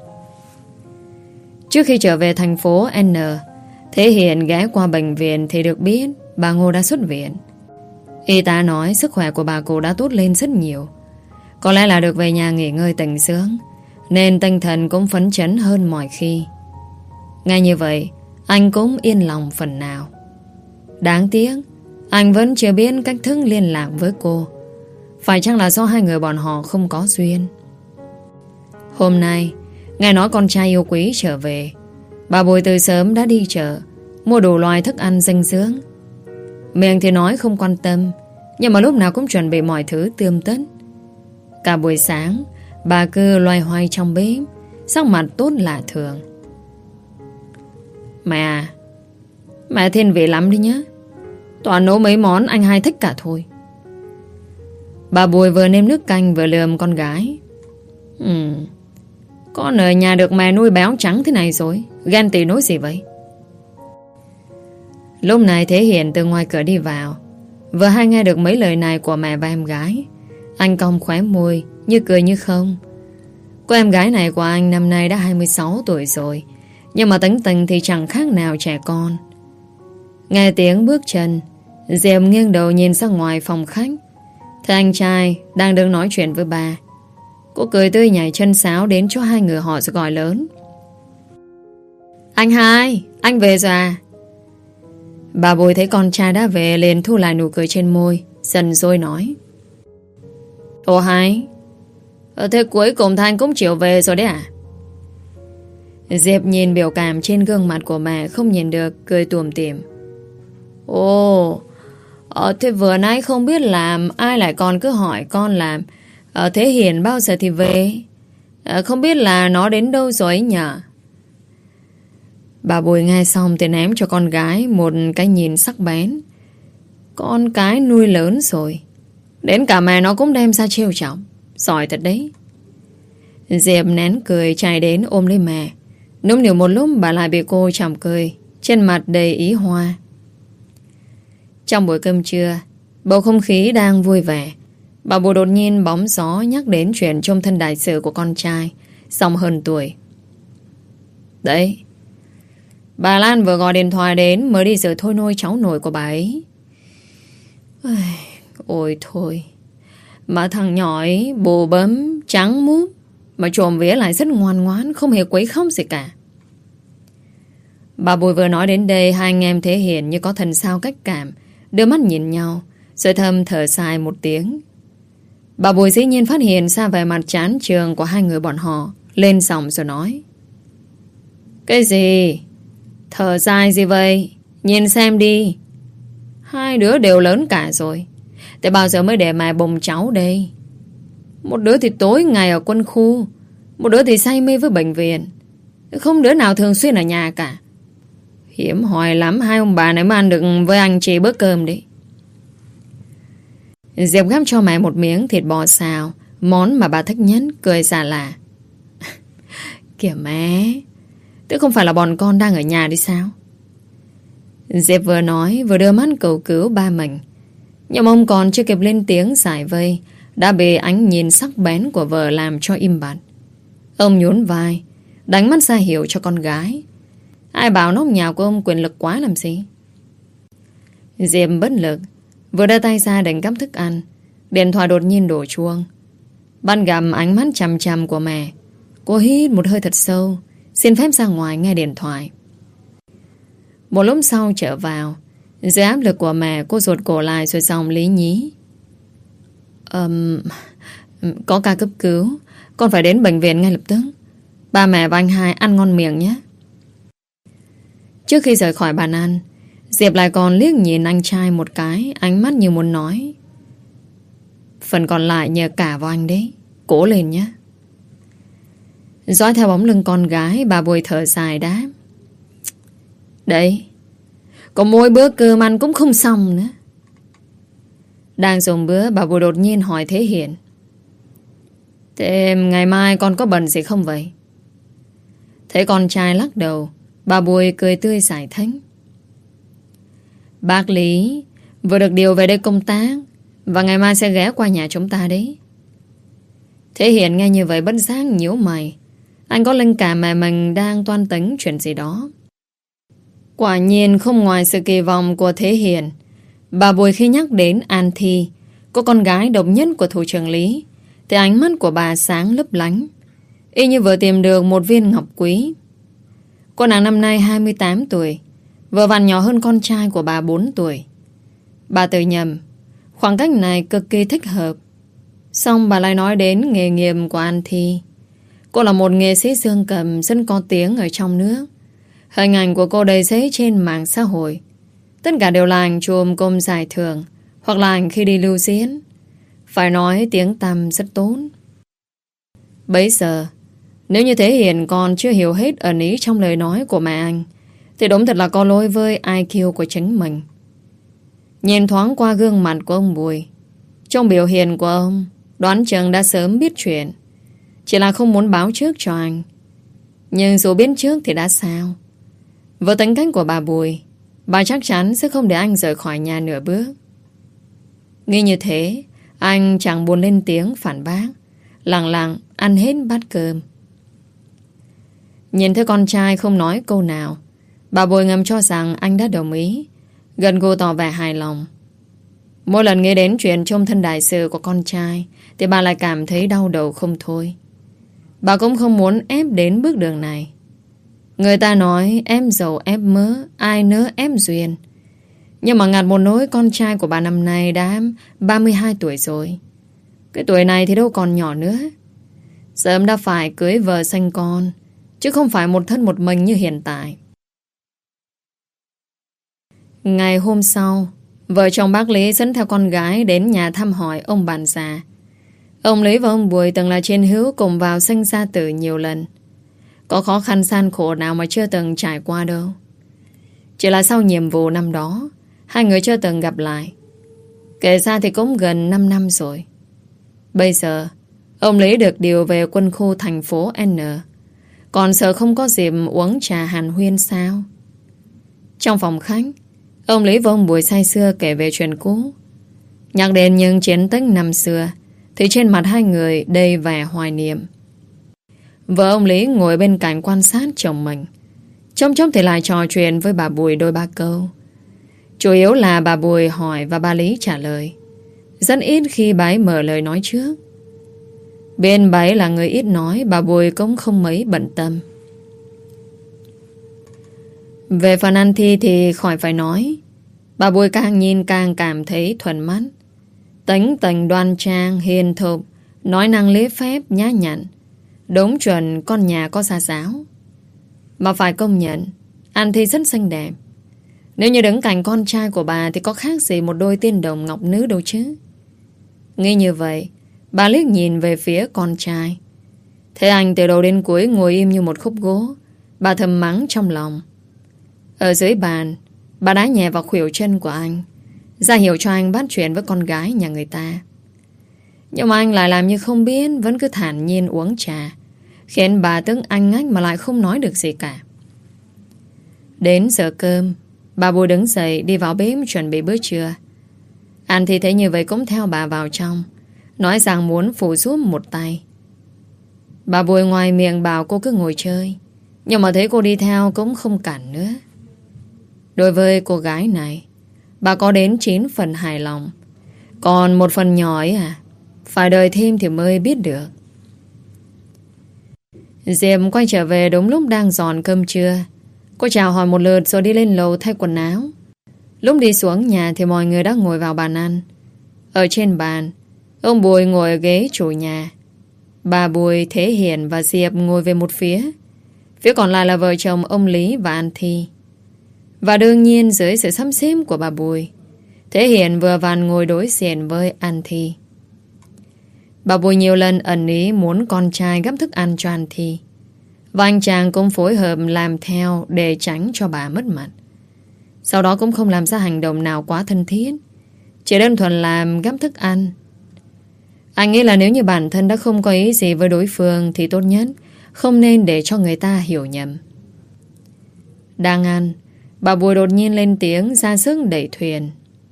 S1: Trước khi trở về thành phố N, Thế Hiển ghé qua bệnh viện thì được biết bà Ngô đã xuất viện. Y tá nói sức khỏe của bà cụ đã tốt lên rất nhiều. Có lẽ là được về nhà nghỉ ngơi tĩnh dưỡng, nên tinh thần cũng phấn chấn hơn mọi khi. Ngay như vậy, anh cũng yên lòng phần nào. Đáng tiếc, anh vẫn chưa biết cách thức liên lạc với cô. Phải chăng là do hai người bọn họ không có duyên? Hôm nay, nghe nói con trai yêu quý trở về, bà Bùi từ sớm đã đi chợ mua đủ loại thức ăn dinh dưỡng. Miệng thì nói không quan tâm, nhưng mà lúc nào cũng chuẩn bị mọi thứ tươm tất. Cả buổi sáng, bà cứ loay hoay trong bếp, sắc mặt tốt lạ thường. Mẹ à, mẹ thiên vị lắm đi nhá. Toàn nấu mấy món anh hai thích cả thôi. Bà Bùi vừa nêm nước canh vừa lườm con gái. Ừ, con ở nhà được mẹ nuôi béo trắng thế này rồi, ghen tị nói gì vậy? Lúc này Thế Hiển từ ngoài cửa đi vào, Vừa hay nghe được mấy lời này của mẹ và em gái, anh cong khóe môi, như cười như không. Cô em gái này của anh năm nay đã hai mươi sáu tuổi rồi, nhưng mà tính tình thì chẳng khác nào trẻ con. Nghe tiếng bước chân, Diệp nghiêng đầu nhìn ra ngoài phòng khách, thấy anh trai đang đứng nói chuyện với bà. Cô cười tươi nhảy chân sáo đến chỗ hai người họ rồi gọi lớn: Anh hai, anh về rồi à? Bà Bùi thấy con trai đã về liền thu lại nụ cười trên môi, dần dỗi nói: Ồ hai, thế cuối cùng Thanh cũng chịu về rồi đấy à? Diệp nhìn biểu cảm trên gương mặt của mẹ không nhìn được, cười tủm tỉm: Ồ, ờ, thế vừa nãy không biết làm, ai lại còn cứ hỏi con làm ờ, thế Hiền bao giờ thì về? Ờ, không biết là nó đến đâu rồi ấy nhở? Bà Bùi nghe xong thì ném cho con gái một cái nhìn sắc bén. Con cái nuôi lớn rồi, đến cả mẹ nó cũng đem ra trêu chọc. Giỏi thật đấy. Diệp nén cười chạy đến ôm lấy mẹ. Nũng nịu một lúc bà lại bị cô chọc cười, trên mặt đầy ý hoa. Trong buổi cơm trưa, bầu không khí đang vui vẻ. Bà Bùi đột nhiên bóng gió nhắc đến chuyện trông thân đại sự của con trai, xong hơn tuổi. Đấy, bà Lan vừa gọi điện thoại đến mới đi dự thôi nôi cháu nội của bà ấy. Ôi thôi, mà thằng nhỏ ấy bồ bấm, trắng múp, mà trộm vía lại rất ngoan ngoãn, không hề quấy khóc gì cả. Bà Bùi vừa nói đến đây, hai anh em Thế Hiền như có thần sao cách cảm, đưa mắt nhìn nhau, rồi thầm thở dài một tiếng. Bà Bùi dĩ nhiên phát hiện ra vẻ mặt chán chường của hai người bọn họ, lên giọng rồi nói: Cái gì? Thở dài gì vậy? Nhìn xem đi, hai đứa đều lớn cả rồi, thế bao giờ mới để mẹ bồng cháu đây? Một đứa thì tối ngày ở quân khu, một đứa thì say mê với bệnh viện, không đứa nào thường xuyên ở nhà cả. Hiếm hoi lắm hai ông bà này mới ăn được với anh chị bữa cơm đấy. Diệp gắp cho mẹ một miếng thịt bò xào, món mà bà thích nhất, cười xà lạ. Kìa mẹ, tức không phải là bọn con đang ở nhà đi sao? Diệp vừa nói vừa đưa mắt cầu cứu ba mình. Nhưng ông còn chưa kịp lên tiếng giải vây, đã bị ánh nhìn sắc bén của vợ làm cho im bặt. Ông nhún vai, đánh mắt ra hiệu cho con gái. Ai bảo nóc nhà của ông quyền lực quá làm gì? Diệp bất lực, vừa đưa tay ra định gắp thức ăn, điện thoại đột nhiên đổ chuông. Ban gặp ánh mắt chằm chằm của mẹ, cô hít một hơi thật sâu, xin phép ra ngoài nghe điện thoại. Một lúc sau trở vào, dưới áp lực của mẹ, cô rụt cổ lại rồi giọng lý nhí: um, Có ca cấp cứu, con phải đến bệnh viện ngay lập tức. Ba mẹ và anh hai ăn ngon miệng nhé. Trước khi rời khỏi bàn ăn, Diệp lại còn liếc nhìn anh trai một cái, ánh mắt như muốn nói: Phần còn lại nhờ cả vào anh đấy, cố lên nhé. Dõi theo bóng lưng con gái, bà Bùi thở dài đáp: Đấy, có mỗi bữa cơm ăn cũng không xong nữa. Đang dùng bữa, bà Bùi đột nhiên hỏi Thế Hiền: Thế ngày mai con có bận gì không vậy? Thấy con trai lắc đầu, bà Bùi cười tươi giải thích: Bác Lý vừa được điều về đây công tác, và ngày mai sẽ ghé qua nhà chúng ta đấy. Thế Hiền nghe như vậy bất giác nhíu mày. Anh có linh cảm mẹ mình đang toan tính chuyện gì đó. Quả nhiên không ngoài sự kỳ vọng của Thế Hiền, bà Bùi khi nhắc đến An Thi, cô con gái độc nhất của thủ trưởng Lý, thì ánh mắt của bà sáng lấp lánh, y như vừa tìm được một viên ngọc quý. Cô nàng năm nay hai mươi tám tuổi, vừa vặn nhỏ hơn con trai của bà bốn tuổi. Bà tự nhầm khoảng cách này cực kỳ thích hợp. Xong bà lại nói đến nghề nghiệp của An Thi. Cô là một nghệ sĩ dương cầm rất có tiếng ở trong nước. Hình ảnh của cô đầy giấy trên mạng xã hội. Tất cả đều là ảnh chùm cùng giải thưởng, hoặc là ảnh khi đi lưu diễn. Phải nói tiếng tăm rất tốt. Bấy giờ, nếu như Thế Hiền còn chưa hiểu hết ẩn ý trong lời nói của mẹ anh, thì đúng thật là có lỗi với i kiu của chính mình. Nhìn thoáng qua gương mặt của ông Bùi, trong biểu hiện của ông, đoán chừng đã sớm biết chuyện, chỉ là không muốn báo trước cho anh. Nhưng dù biết trước thì đã sao? Với tính cách của bà Bùi, bà chắc chắn sẽ không để anh rời khỏi nhà nửa bước. Nghĩ như thế, anh chẳng buồn lên tiếng phản bác, lặng lặng ăn hết bát cơm. Nhìn thấy con trai không nói câu nào, bà Bùi ngầm cho rằng anh đã đồng ý, gần gù tỏ vẻ hài lòng. Mỗi lần nghĩ đến chuyện trông thân đại sự của con trai thì bà lại cảm thấy đau đầu không thôi. Bà cũng không muốn ép đến bước đường này. Người ta nói em giàu ép mớ, ai nỡ ép duyên. Nhưng mà ngặt một nỗi con trai của bà năm nay đã ba mươi hai tuổi rồi. Cái tuổi này thì đâu còn nhỏ nữa. Sớm đã phải cưới vợ sinh con, chứ không phải một thân một mình như hiện tại. Ngày hôm sau, vợ chồng bác Lý dẫn theo con gái đến nhà thăm hỏi ông bạn già. Ông Lý và ông Bùi từng là chiến hữu cùng vào sinh ra tử nhiều lần. Có khó khăn gian khổ nào mà chưa từng trải qua đâu. Chỉ là sau nhiệm vụ năm đó, hai người chưa từng gặp lại. Kể ra thì cũng gần năm năm rồi. Bây giờ, ông Lý được điều về quân khu thành phố N. Còn sợ không có dịp uống trà hàn huyên sao? Trong phòng khách, ông Lý và ông Bùi say sưa kể về chuyện cũ. Nhắc đến những chiến tích năm xưa, thì trên mặt hai người đầy vẻ hoài niệm. Vợ ông Lý ngồi bên cạnh quan sát chồng mình. Trông trông thì lại trò chuyện với bà Bùi đôi ba câu. Chủ yếu là bà Bùi hỏi và bà Lý trả lời. Rất ít khi bà ấy mở lời nói trước. Bên bà ấy là người ít nói, bà Bùi cũng không mấy bận tâm. Về phần ăn thi thì khỏi phải nói. Bà Bùi càng nhìn càng cảm thấy thuận mắt. Tính tình đoan trang, hiền thục, nói năng lễ phép, nhã nhặn. Đúng chuẩn con nhà có gia giáo. Mà phải công nhận, ăn thi rất xinh đẹp. Nếu như đứng cạnh con trai của bà thì có khác gì một đôi tiên đồng ngọc nữ đâu chứ. Nghĩ như vậy, bà liếc nhìn về phía con trai. Thấy anh từ đầu đến cuối ngồi im như một khúc gỗ, bà thầm mắng trong lòng. Ở dưới bàn, bà đá nhẹ vào khuỷu chân của anh, ra hiệu cho anh bắt chuyện với con gái nhà người ta. Nhưng mà anh lại làm như không biết, vẫn cứ thản nhiên uống trà, khiến bà tức anh ngách mà lại không nói được gì cả. Đến giờ cơm, bà Bùi đứng dậy đi vào bếp chuẩn bị bữa trưa. Anh thì thấy như vậy cũng theo bà vào trong, nói rằng muốn phụ giúp một tay. Bà Bùi ngoài miệng bảo cô cứ ngồi chơi, nhưng mà thấy cô đi theo cũng không cản nữa. Đối với cô gái này, bà có đến chín phần hài lòng. Còn một phần nhỏ ấy à, phải đợi thêm thì mới biết được. Diệp quay trở về đúng lúc đang dọn cơm trưa. Cô chào hỏi một lượt rồi đi lên lầu thay quần áo. Lúc đi xuống nhà thì mọi người đã ngồi vào bàn ăn. Ở trên bàn, ông Bùi ngồi ở ghế chủ nhà. Bà Bùi, Thế Hiền và Diệp ngồi về một phía. Phía còn lại là vợ chồng ông Lý và An Thi. Và đương nhiên dưới sự sắp xếp của bà Bùi, Thế Hiền vừa vặn ngồi đối diện với An Thi. Bà Bùi nhiều lần ẩn ý muốn con trai gấp thức ăn cho An Thi, và anh chàng cũng phối hợp làm theo để tránh cho bà mất mặt. Sau đó cũng không làm ra hành động nào quá thân thiết, chỉ đơn thuần làm gấp thức ăn. Anh nghĩ là nếu như bản thân đã không có ý gì với đối phương thì tốt nhất không nên để cho người ta hiểu nhầm. Đang ăn, bà Bùi đột nhiên lên tiếng ra sức đẩy thuyền.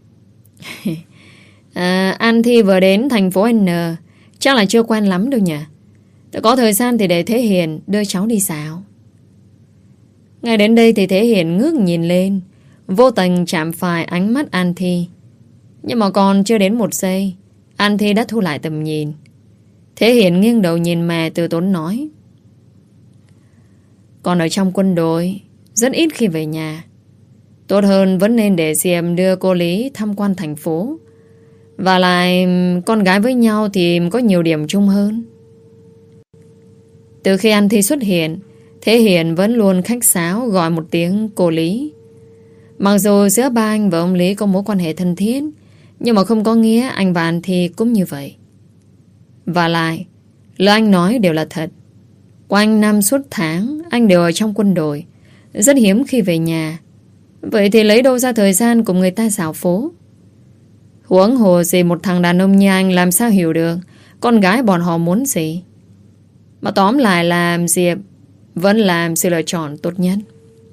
S1: à, An Thi vừa đến thành phố N, chắc là chưa quen lắm đâu nhỉ. Tôi có thời gian thì để Thế Hiền đưa cháu đi xào. Ngay đến đây thì Thế Hiền ngước nhìn lên, vô tình chạm phải ánh mắt An Thi. Nhưng mà còn chưa đến một giây, An Thi đã thu lại tầm nhìn. Thế Hiền nghiêng đầu nhìn mẹ từ tốn nói. Con ở trong quân đội, rất ít khi về nhà. Tốt hơn vẫn nên để Diệp đưa cô Lý tham quan thành phố. Và lại con gái với nhau thì có nhiều điểm chung hơn. Từ khi An Thi xuất hiện, Thế Hiền vẫn luôn khách sáo gọi một tiếng cô Lý. Mặc dù giữa ba anh và ông Lý có mối quan hệ thân thiết, nhưng mà không có nghĩa anh và An Thi cũng như vậy. Và lại, lời anh nói đều là thật. Quanh năm suốt tháng anh đều ở trong quân đội, rất hiếm khi về nhà. Vậy thì lấy đâu ra thời gian cùng người ta dạo phố? Huống hồ gì một thằng đàn ông như anh làm sao hiểu được con gái bọn họ muốn gì. Mà tóm lại là Diệp vẫn làm sự lựa chọn tốt nhất.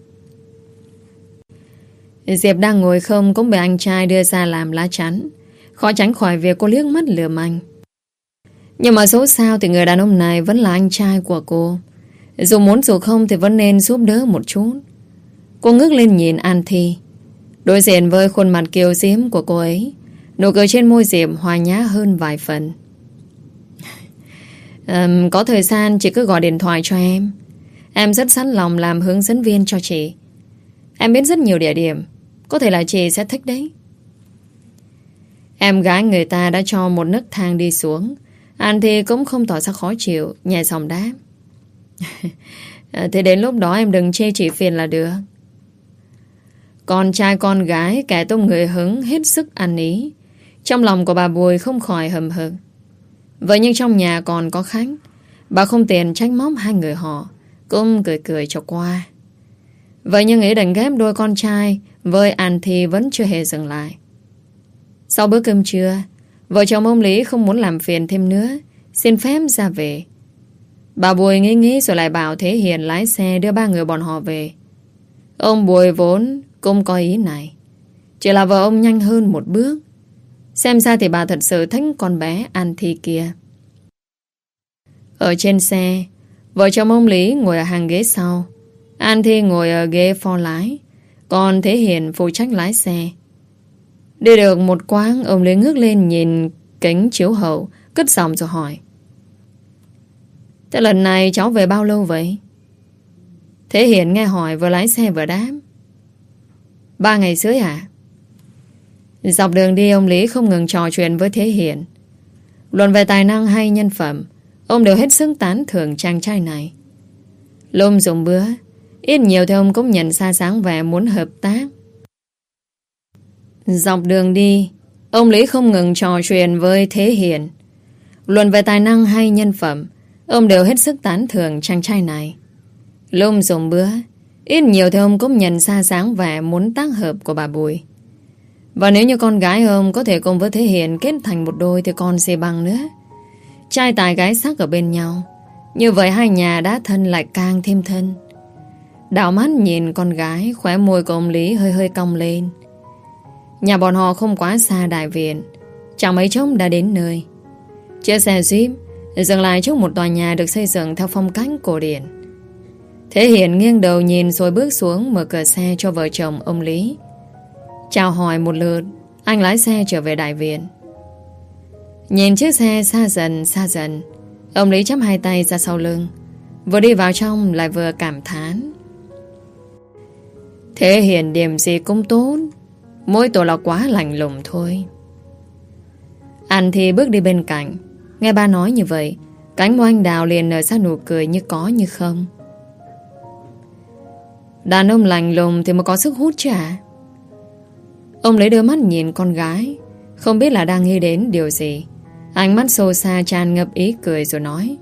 S1: Diệp đang ngồi không cũng bị anh trai đưa ra làm lá chắn, Khó tránh khỏi việc cô liếc mắt lườm anh. Nhưng mà số sao thì người đàn ông này vẫn là anh trai của cô. Dù muốn dù không thì vẫn nên giúp đỡ một chút. Cô ngước lên nhìn An Thi. Đối diện với khuôn mặt kiều diễm của cô ấy, nụ cười trên môi Diệp hòa nhã hơn vài phần. um, Có thời gian chị cứ gọi điện thoại cho em. Em rất sẵn lòng làm hướng dẫn viên cho chị. Em biết rất nhiều địa điểm, có thể là chị sẽ thích đấy. Em gái người ta đã cho một nấc thang đi xuống. An Thi cũng không tỏ ra khó chịu, nhẹ giọng đáp. Thế đến lúc đó em đừng chê chị phiền là được. Con trai con gái kẻ tung người hứng hết sức ăn ý. Trong lòng của bà Bùi không khỏi hầm hực. Vậy nhưng trong nhà còn có khách, bà không tiền trách móc hai người họ, cũng cười cười cho qua. Vậy nhưng ý định ghép đôi con trai với An Thi vẫn chưa hề dừng lại. Sau bữa cơm trưa, vợ chồng ông Lý không muốn làm phiền thêm nữa, xin phép ra về. Bà Bùi nghĩ nghĩ rồi lại bảo Thế Hiền lái xe đưa ba người bọn họ về. Ông Bùi vốn cũng có ý này, chỉ là vợ ông nhanh hơn một bước. Xem ra thì bà thật sự thích con bé An Thi kia. Ở trên xe, vợ chồng ông Lý ngồi ở hàng ghế sau, An Thi ngồi ở ghế phó lái, còn Thế Hiền phụ trách lái xe. Đi được một quãng, ông Lý ngước lên nhìn kính chiếu hậu, cất giọng rồi hỏi. Thế lần này cháu về bao lâu vậy? Thế Hiền nghe hỏi vừa lái xe vừa đáp. Ba ngày rưỡi à? Dọc đường đi ông Lý không ngừng trò chuyện với Thế Hiền. Luận về tài năng hay nhân phẩm, ông đều hết sức tán thưởng chàng trai này. Lôm dùng bữa, ít nhiều thì ông cũng nhận ra dáng vẻ muốn hợp tác. Dọc đường đi, ông Lý không ngừng trò chuyện với Thế Hiền. Luận về tài năng hay nhân phẩm, ông đều hết sức tán thưởng chàng trai này. Lôm dùng bữa, ít nhiều thì ông cũng nhận ra dáng vẻ muốn tác hợp của bà Bùi. Và nếu như con gái ông có thể cùng với Thế Hiền kết thành một đôi thì còn gì bằng nữa. Trai tài gái sắc ở bên nhau, như vậy hai nhà đã thân lại càng thêm thân. Đảo mắt nhìn con gái, khóe môi của ông Lý hơi hơi cong lên. Nhà bọn họ không quá xa đại viện, chẳng mấy chốc đã đến nơi. Chiếc xe Jeep dừng lại trước một tòa nhà được xây dựng theo phong cách cổ điển. Thế Hiền nghiêng đầu nhìn rồi bước xuống, mở cửa xe cho vợ chồng ông Lý. Chào hỏi một lượt, anh lái xe trở về đại viện. Nhìn chiếc xe xa dần xa dần, ông Lý chắp hai tay ra sau lưng, vừa đi vào trong lại vừa cảm thán. Thế Hiền điểm gì cũng tốt, mỗi tội là quá lạnh lùng thôi. Anh thì bước đi bên cạnh, nghe ba nói như vậy, cánh môi anh đào liền nở ra nụ cười như có như không. Đàn ông lạnh lùng thì mới có sức hút chứ à? Ông lấy đôi mắt nhìn con gái, không biết là đang nghĩ đến điều gì. Ánh mắt sâu xa tràn ngập ý cười rồi nói.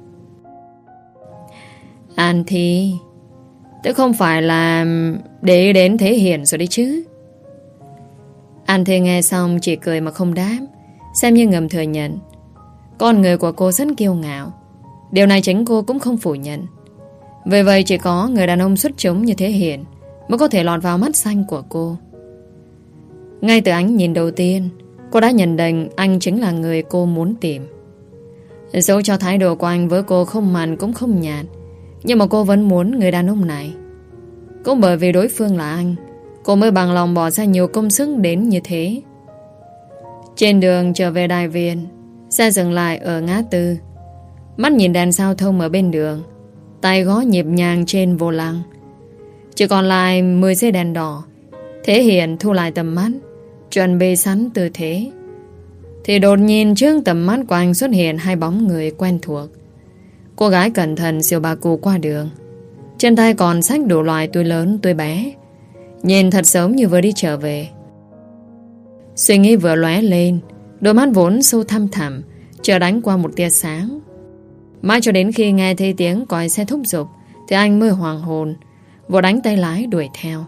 S1: An Thi, tôi không phải là để ý đến Thế Hiền rồi đấy chứ? An Thi nghe xong chỉ cười mà không đáp, xem như ngầm thừa nhận. Con người của cô rất kiêu ngạo, điều này chính cô cũng không phủ nhận. Vì vậy chỉ có người đàn ông xuất chúng như Thế Hiền mới có thể lọt vào mắt xanh của cô. Ngay từ ánh nhìn đầu tiên, cô đã nhận định anh chính là người cô muốn tìm. Dẫu cho thái độ của anh với cô không mặn cũng không nhạt, nhưng mà cô vẫn muốn người đàn ông này. Cũng bởi vì đối phương là anh, cô mới bằng lòng bỏ ra nhiều công sức đến như thế. Trên đường trở về đại viện, xe dừng lại ở ngã tư. Mắt nhìn đèn giao thông ở bên đường, tay gõ nhịp nhàng trên vô lăng. Chỉ còn lại mười giây đèn đỏ. Thế Hiền thu lại tầm mắt, chuẩn bị sẵn tư thế, thì đột nhiên trước tầm mắt của anh xuất hiện hai bóng người quen thuộc. Cô gái cẩn thận siêu bà cụ qua đường, trên tay còn xách đủ loại túi lớn túi bé, nhìn thật giống như vừa đi trở về. Suy nghĩ vừa lóe lên, đôi mắt vốn sâu thăm thẳm chợt đánh qua một tia sáng. Mãi cho đến khi nghe thấy tiếng còi xe thúc giục thì anh mới hoàng hồn, vội đánh tay lái đuổi theo.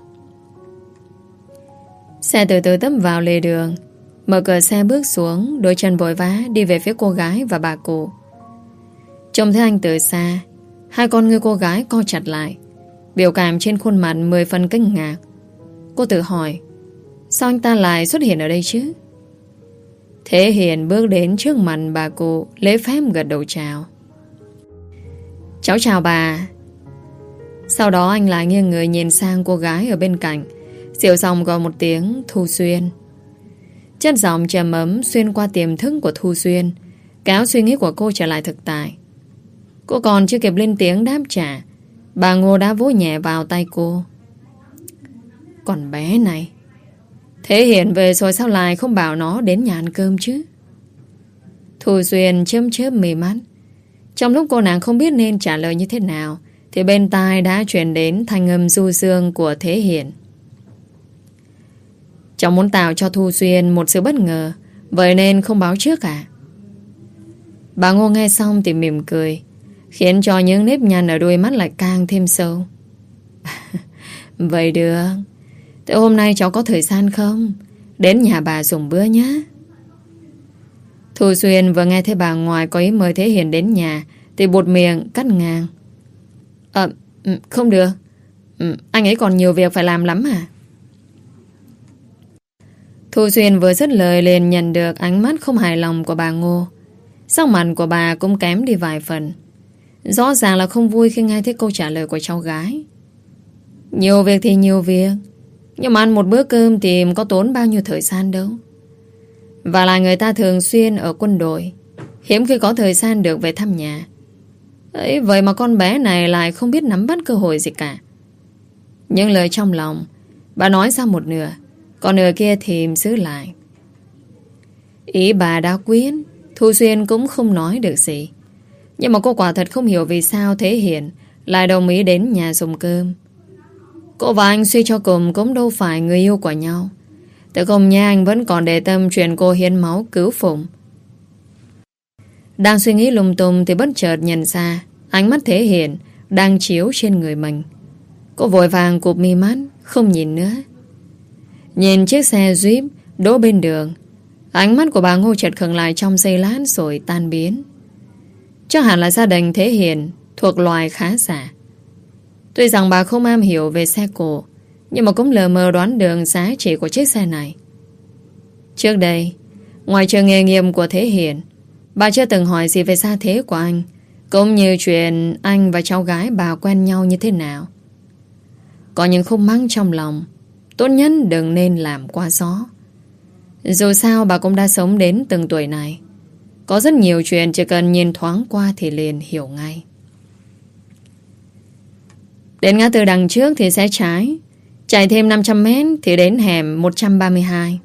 S1: Xe từ từ tấp vào lề đường, mở cửa xe bước xuống, đôi chân vội vã đi về phía cô gái và bà cụ. Trông thấy anh từ xa, hai con ngươi cô gái co chặt lại, biểu cảm trên khuôn mặt mười phần kinh ngạc. Cô tự hỏi, sao anh ta lại xuất hiện ở đây chứ? Thế Hiền bước đến trước mặt bà cụ, lễ phép gật đầu chào. Cháu chào bà. Sau đó anh lại nghiêng người nhìn sang cô gái ở bên cạnh, xỉu xong gọi một tiếng Thu Xuyên. Chất giọng trầm ấm xuyên qua tiềm thức của Thu Xuyên, kéo suy nghĩ của cô trở lại thực tại. Cô còn chưa kịp lên tiếng đáp trả, bà Ngô đã vỗ nhẹ vào tay cô. Còn bé này, Thế Hiền về rồi sao lại không bảo nó đến nhà ăn cơm chứ? Thu Xuyên chớp chớp mì mắt. Trong lúc cô nàng không biết nên trả lời như thế nào, thì bên tai đã truyền đến thanh âm du dương của Thế Hiền. Cháu muốn tạo cho Thu Xuyên một sự bất ngờ, vậy nên không báo trước à? Bà Ngô nghe xong thì mỉm cười, khiến cho những nếp nhăn ở đôi mắt lại càng thêm sâu. Vậy được. Thế hôm nay cháu có thời gian không? Đến nhà bà dùng bữa nhé. Thu Xuyên vừa nghe thấy bà ngoài có ý mời Thế Hiền đến nhà thì buột miệng cắt ngang. Ờ, không được. Anh ấy còn nhiều việc phải làm lắm à? Thu Xuyên vừa dứt lời liền nhận được ánh mắt không hài lòng của bà Ngô. Sắc mặt của bà cũng kém đi vài phần. Rõ ràng là không vui khi nghe thấy câu trả lời của cháu gái. Nhiều việc thì nhiều việc, nhưng mà ăn một bữa cơm thì có tốn bao nhiêu thời gian đâu. Và là người ta thường xuyên ở quân đội, hiếm khi có thời gian được về thăm nhà. Ấy, vậy mà con bé này lại không biết nắm bắt cơ hội gì cả. Những lời trong lòng bà nói ra một nửa, còn nửa kia thì giữ lại. Ý bà đã quyết, Thu Xuyên cũng không nói được gì. Nhưng mà cô quả thật không hiểu vì sao Thế Hiền lại đồng ý đến nhà dùng cơm. Cô và anh suy cho cùng cũng đâu phải người yêu của nhau. Từ không nhà anh vẫn còn để tâm chuyện cô hiến máu cứu Phụng. Đang suy nghĩ lung tung thì bất chợt nhận ra ánh mắt Thế Hiền đang chiếu trên người mình. Cô vội vàng cụp mi mắt, không nhìn nữa. Nhìn chiếc xe Jeep đỗ bên đường, ánh mắt của bà Ngô chợt khựng lại trong giây lát rồi tan biến. Chắc hẳn là gia đình Thế Hiền thuộc loài khá giả. Tuy rằng bà không am hiểu về xe cổ, nhưng mà cũng lờ mờ đoán được giá trị của chiếc xe này. Trước đây, ngoài trừ nghề nghiệp của Thế Hiền, bà chưa từng hỏi gì về gia thế của anh, cũng như chuyện anh và cháu gái bà quen nhau như thế nào. Có những khúc mắc trong lòng, tốt nhất đừng nên làm qua gió. Dù sao bà cũng đã sống đến từng tuổi này. Có rất nhiều chuyện chỉ cần nhìn thoáng qua thì liền hiểu ngay. Đến ngã tư đằng trước thì sẽ trái, chạy thêm năm trăm mét thì đến hẻm một trăm ba mươi hai.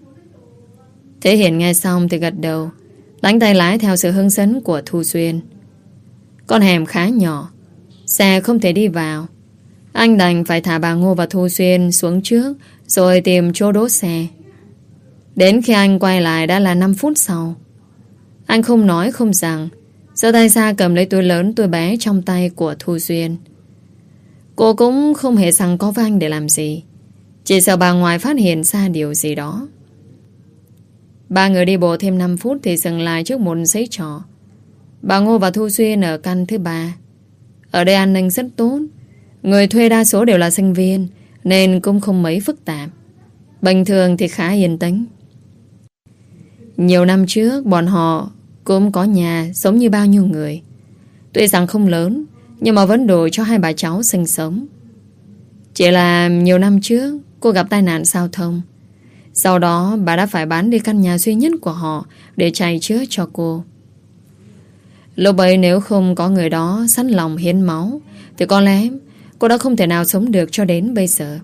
S1: Thế Hiền nghe xong thì gật đầu, đánh tay lái theo sự hướng dẫn của Thu Xuyên. Con hẻm khá nhỏ, xe không thể đi vào. Anh đành phải thả bà Ngô và Thu Xuyên xuống trước, rồi tìm chỗ đỗ xe. Đến khi anh quay lại đã là năm phút sau. Anh không nói không rằng, giơ tay ra cầm lấy túi lớn túi bé trong tay của Thu Xuyên. Cô cũng không hề rằng có với anh để làm gì, chỉ sợ bà ngoài phát hiện ra điều gì đó. Ba người đi bộ thêm năm phút thì dừng lại trước một giấy trọ. Bà Ngô và Thu Xuyên ở căn thứ ba. Ở đây an ninh rất tốt, người thuê đa số đều là sinh viên, nên cũng không mấy phức tạp. Bình thường thì khá yên tĩnh. Nhiều năm trước bọn họ cũng có nhà giống như bao nhiêu người. Tuy rằng không lớn, nhưng mà vẫn đủ cho hai bà cháu sinh sống. Chỉ là nhiều năm trước cô gặp tai nạn giao thông. Sau đó bà đã phải bán đi căn nhà duy nhất của họ để chạy chữa cho cô. Lúc ấy nếu không có người đó sẵn lòng hiến máu thì có lẽ cô đã không thể nào sống được cho đến bây giờ.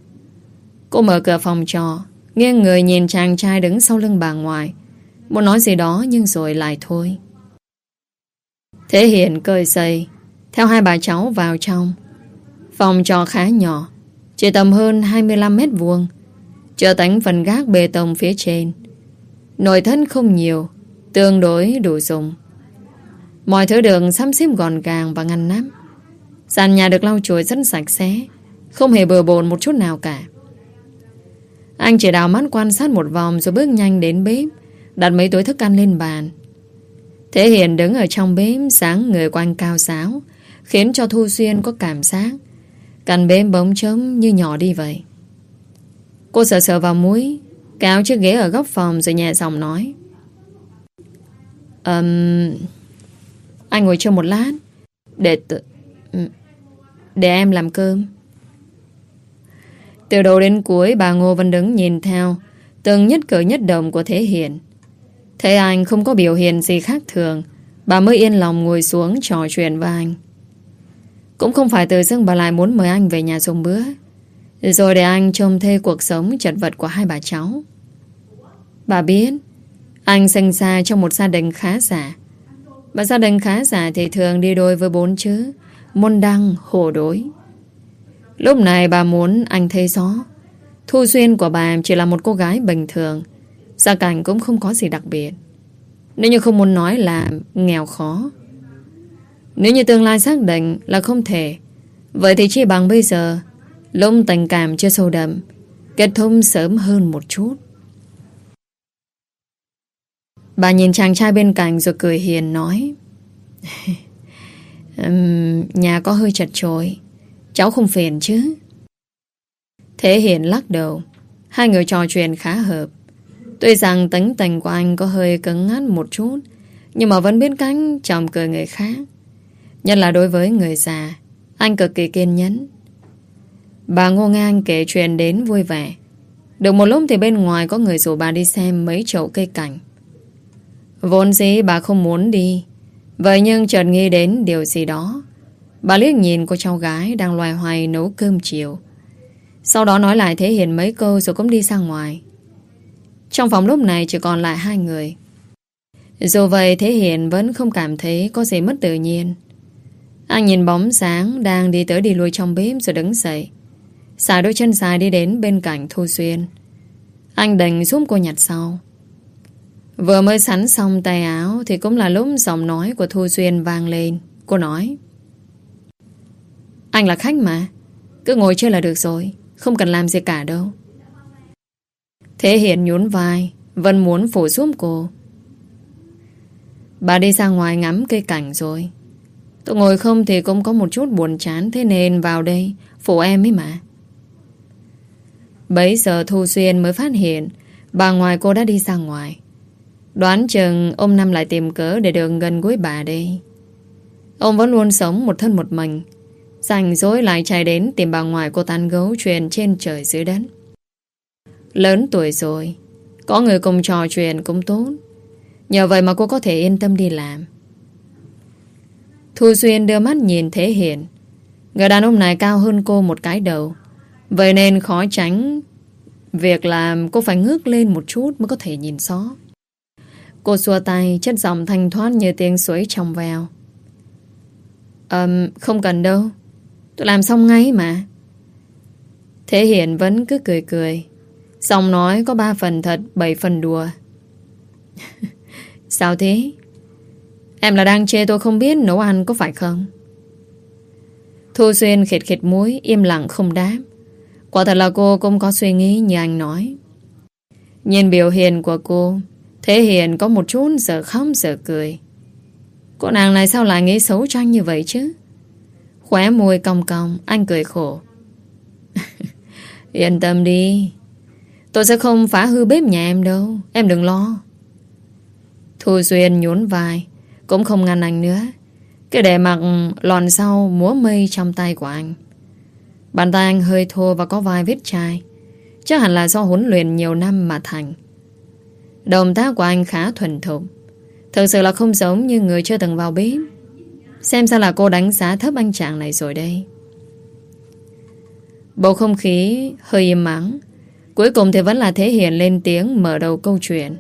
S1: Cô mở cửa phòng trọ, nghiêng người nhìn chàng trai đứng sau lưng bà ngoài, muốn nói gì đó nhưng rồi lại thôi. Thế Hiền cởi giày theo hai bà cháu vào trong. Phòng trọ khá nhỏ, chỉ tầm hơn hai mươi lăm mét vuông, chưa tính phần gác bê tông phía trên. Nội thất không nhiều, tương đối đủ dùng. Mọi thứ được sắp xếp gọn gàng và ngăn nắp. Sàn nhà được lau chùi rất sạch sẽ, không hề bừa bộn một chút nào cả. Anh chỉ đào mắt quan sát một vòng rồi bước nhanh đến bếp, đặt mấy túi thức ăn lên bàn. Thế Hiền đứng ở trong bếp, dáng người của anh cao ráo, khiến cho Thu Xuyên có cảm giác căn bếp bỗng trống như nhỏ đi vậy. Cô sờ sờ vào mũi, kéo chiếc ghế ở góc phòng rồi nhẹ giọng nói: um, Anh ngồi chờ một lát Để tự... Để em làm cơm. Từ đầu đến cuối bà Ngô vẫn đứng nhìn theo từng nhất cử nhất động của Thế Hiền. Thấy anh không có biểu hiện gì khác thường, bà mới yên lòng ngồi xuống trò chuyện với anh. Cũng không phải tự dưng bà lại muốn mời anh về nhà dùng bữa, rồi để anh trông thấy cuộc sống chật vật của hai bà cháu. Bà biết anh sinh ra trong một gia đình khá giả. Và gia đình khá giả thì thường đi đôi với bốn chữ môn đăng hộ đối. Lúc này bà muốn anh thấy rõ Thu Xuyên của bà chỉ là một cô gái bình thường, gia cảnh cũng không có gì đặc biệt. Nếu như không muốn nói là nghèo khó. Nếu như tương lai xác định là không thể, vậy thì chỉ bằng bây giờ lúc tình cảm chưa sâu đậm, kết thúc sớm hơn một chút. Bà nhìn chàng trai bên cạnh rồi cười hiền nói um, nhà có hơi chật chội, cháu không phiền chứ? Thế Hiền lắc đầu. Hai người trò chuyện khá hợp. Tuy rằng tính tình của anh có hơi cứng ngắt một chút, nhưng mà vẫn biết cách chồng cười người khác. Nhất là đối với người già, anh cực kỳ kiên nhẫn. Bà Ngô nghe anh kể chuyện đến vui vẻ. Được một lúc thì bên ngoài có người rủ bà đi xem mấy chậu cây cảnh. Vốn dĩ bà không muốn đi, vậy nhưng chợt nghĩ đến điều gì đó. Bà liếc nhìn cô cháu gái đang loay hoay nấu cơm chiều, sau đó nói lại Thế Hiền mấy câu rồi cũng đi ra ngoài. Trong phòng lúc này chỉ còn lại hai người. Dù vậy Thế Hiền vẫn không cảm thấy có gì mất tự nhiên. Anh nhìn bóng dáng đang đi tới đi lui trong bếp rồi đứng dậy, xài đôi chân dài đi đến bên cạnh Thu Xuyên. Anh định giúp cô nhặt sau. Vừa mới sắn xong tay áo thì cũng là lúc giọng nói của Thu Xuyên vang lên. Cô nói: anh là khách mà, cứ ngồi chơi là được rồi, không cần làm gì cả đâu. Thế Hiền nhún vai, vẫn muốn phụ giúp cô. Bà đi ra ngoài ngắm cây cảnh rồi. Tôi ngồi không thì cũng có một chút buồn chán, thế nên vào đây phụ em ấy mà. Bấy giờ Thu Xuyên mới phát hiện bà ngoài cô đã đi ra ngoài. Đoán chừng ông Năm lại tìm cớ để được gần gũi bà đây. Ông vẫn luôn sống một thân một mình, rảnh rỗi lại chạy đến tìm bà ngoại cô tán gấu chuyện trên trời dưới đất. Lớn tuổi rồi, có người cùng trò chuyện cũng tốt. Nhờ vậy mà cô có thể yên tâm đi làm. Thu Xuyên đưa mắt nhìn Thế Hiền. Người đàn ông này cao hơn cô một cái đầu, vậy nên khó tránh việc làm cô phải ngước lên một chút mới có thể nhìn rõ. Cô xua tay, chất giọng thanh thoát như tiếng suối trong veo. um, Không cần đâu, tôi làm xong ngay mà. Thế Hiền vẫn cứ cười cười, giọng nói có ba phần thật, bảy phần đùa. Sao thế? Em là đang chê tôi không biết nấu ăn có phải không? Thu Xuyên khịt khịt mũi, im lặng không đáp. Quả thật là cô cũng có suy nghĩ như anh nói. Nhìn biểu hiện của cô, Thế Hiền có một chút giờ khóc giờ cười. Cô nàng này sao lại nghĩ xấu cho anh như vậy chứ? Khóe môi cong cong, anh cười khổ. Yên tâm đi, tôi sẽ không phá hư bếp nhà em đâu, em đừng lo. Thu Xuyên nhún vai, cũng không ngăn anh nữa, cứ để mặc lòn sau múa mây trong tay của anh. Bàn tay anh hơi thô và có vài vết chai, chắc hẳn là do huấn luyện nhiều năm mà thành. Động tác của anh khá thuần thục, thực sự là không giống như người chưa từng vào bếp. Xem sao là cô đánh giá thấp anh chàng này rồi đây. Bầu không khí hơi im ắng. Cuối cùng thì vẫn là Thế Hiền lên tiếng mở đầu câu chuyện.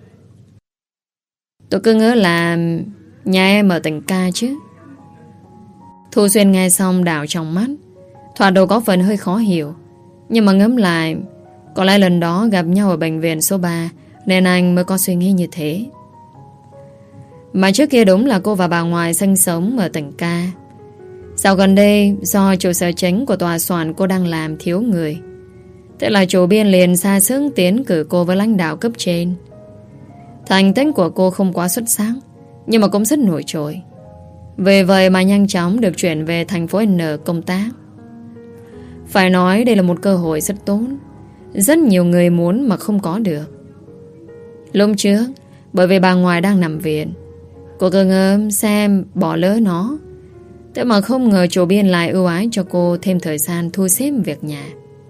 S1: Tôi cứ ngỡ là nhà em ở tỉnh ca chứ. Thu Xuyên nghe xong đảo trong mắt, thoạt đầu có phần hơi khó hiểu, nhưng mà ngẫm lại, có lẽ lần đó gặp nhau ở bệnh viện số ba nên anh mới có suy nghĩ như thế. Mà trước kia đúng là cô và bà ngoại sinh sống ở tỉnh ca. Dạo gần đây do trụ sở chính của tòa soạn cô đang làm thiếu người, thế là chủ biên liền ra sức tiến cử cô với lãnh đạo cấp trên. Thành tích của cô không quá xuất sắc, nhưng mà cũng rất nổi trội. Vì vậy mà nhanh chóng được chuyển về thành phố N công tác. Phải nói đây là một cơ hội rất tốt, rất nhiều người muốn mà không có được. Lúc trước, bởi vì bà ngoại đang nằm viện Cô cứ ngớm xem bỏ lỡ nó. Thế mà không ngờ chủ biên lại ưu ái cho cô thêm thời gian thu xếp việc nhà.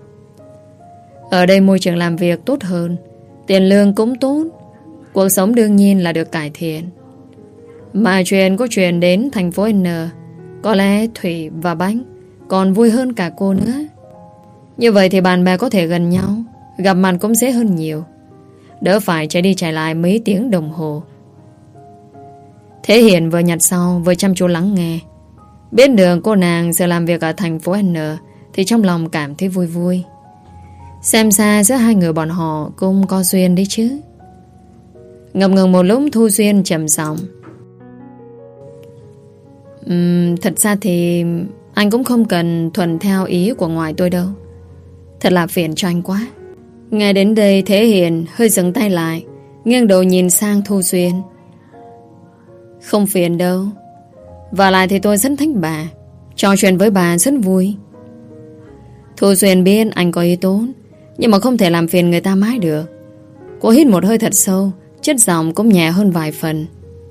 S1: Ở đây môi trường làm việc tốt hơn, tiền lương cũng tốt, cuộc sống đương nhiên là được cải thiện. Mà chuyện có chuyện đến thành phố N, có lẽ Thủy và Bánh còn vui hơn cả cô nữa. Như vậy thì bạn bè có thể gần nhau, gặp mặt cũng dễ hơn nhiều, đỡ phải chạy đi chạy lại mấy tiếng đồng hồ. Thế Hiền vừa nhặt sau vừa chăm chú lắng nghe. Biết được cô nàng giờ làm việc ở thành phố N thì trong lòng cảm thấy vui vui. Xem ra giữa hai người bọn họ cũng có duyên đấy chứ. Ngập ngừng một lúc Thu Duyên trầm giọng. uhm, Thật ra thì anh cũng không cần thuận theo ý của ngoài tôi đâu. Thật là phiền cho anh quá. Nghe đến đây Thế Hiền hơi dừng tay lại, nghiêng đầu nhìn sang Thu Duyên. Không phiền đâu. Và lại thì tôi rất thích bà, trò chuyện với bà rất vui. Thu Duyên biết anh có ý tốt, nhưng mà không thể làm phiền người ta mãi được. Cô hít một hơi thật sâu, chất giọng cũng nhẹ hơn vài phần.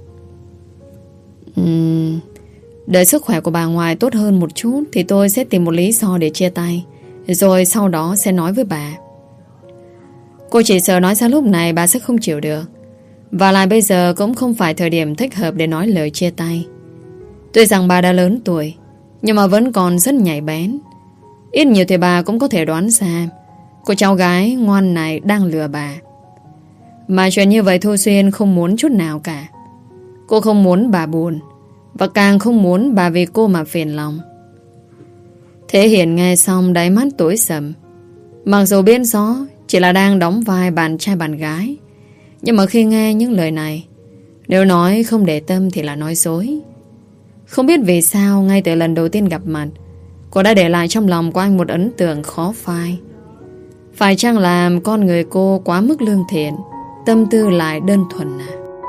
S1: uhm, Đợi sức khỏe của bà ngoài tốt hơn một chút thì tôi sẽ tìm một lý do để chia tay, rồi sau đó sẽ nói với bà. Cô chỉ sợ nói ra lúc này bà sẽ không chịu được. Và lại bây giờ cũng không phải thời điểm thích hợp để nói lời chia tay. Tuy rằng bà đã lớn tuổi, nhưng mà vẫn còn rất nhạy bén. Ít nhiều thì bà cũng có thể đoán ra cô cháu gái ngoan này đang lừa bà. Mà chuyện như vậy Thu Duyên không muốn chút nào cả. Cô không muốn bà buồn, và càng không muốn bà vì cô mà phiền lòng. Thế Hiền nghe xong đáy mắt tối sầm. Mặc dù biết rõ chỉ là đang đóng vai bạn trai bạn gái, nhưng mà khi nghe những lời này, nếu nói không để tâm thì là nói dối. Không biết vì sao ngay từ lần đầu tiên gặp mặt, cô đã để lại trong lòng của anh một ấn tượng khó phai. Phải chăng là con người cô quá mức lương thiện, tâm tư lại đơn thuần à?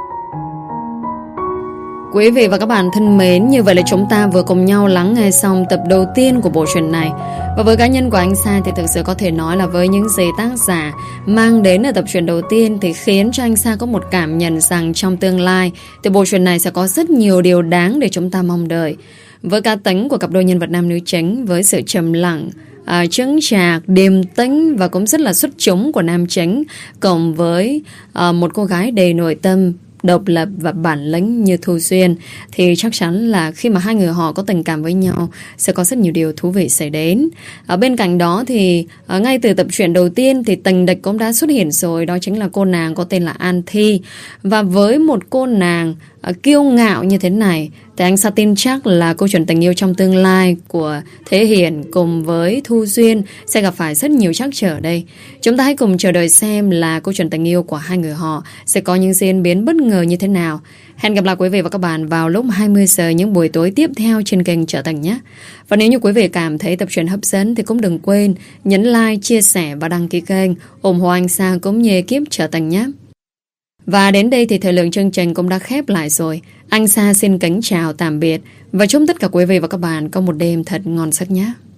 S1: Quý vị và các bạn thân mến, như vậy là chúng ta vừa cùng nhau lắng nghe xong tập đầu tiên của bộ truyện này. Và với cá nhân của anh Sa thì thực sự có thể nói là với những gì tác giả mang đến ở tập truyện đầu tiên thì khiến cho anh Sa có một cảm nhận rằng trong tương lai thì bộ truyện này sẽ có rất nhiều điều đáng để chúng ta mong đợi. Với cá tính của cặp đôi nhân vật nam nữ chính, với sự trầm lặng, À, chững chạc, điềm tĩnh và cũng rất là xuất chúng của nam chính, cộng với à, một cô gái đầy nội tâm, độc lập và bản lĩnh như Thu Duyên, thì chắc chắn là khi mà hai người họ có tình cảm với nhau sẽ có rất nhiều điều thú vị xảy đến. Ở bên cạnh đó thì ở ngay từ tập truyện đầu tiên thì tình địch cũng đã xuất hiện rồi, đó chính là cô nàng có tên là An Thi. Và với một cô nàng uh, kiêu ngạo như thế này thì anh Sa tin chắc là câu chuyện tình yêu trong tương lai của Thế Hiền cùng với Thu Duyên sẽ gặp phải rất nhiều trắc trở đây. Chúng ta hãy cùng chờ đợi xem là câu chuyện tình yêu của hai người họ sẽ có những diễn biến bất ngờ như thế nào. Hẹn gặp lại quý vị và các bạn vào lúc hai mươi giờ những buổi tối tiếp theo trên kênh Trở Thành nhé. Và nếu như quý vị cảm thấy tập truyện hấp dẫn thì cũng đừng quên nhấn like, chia sẻ và đăng ký kênh, ủng hộ anh Sa cũng như ekip Trở Thành nhé. Và đến đây thì thời lượng chương trình cũng đã khép lại rồi. Anh Sa xin kính chào tạm biệt và chúc tất cả quý vị và các bạn có một đêm thật ngon giấc nhé.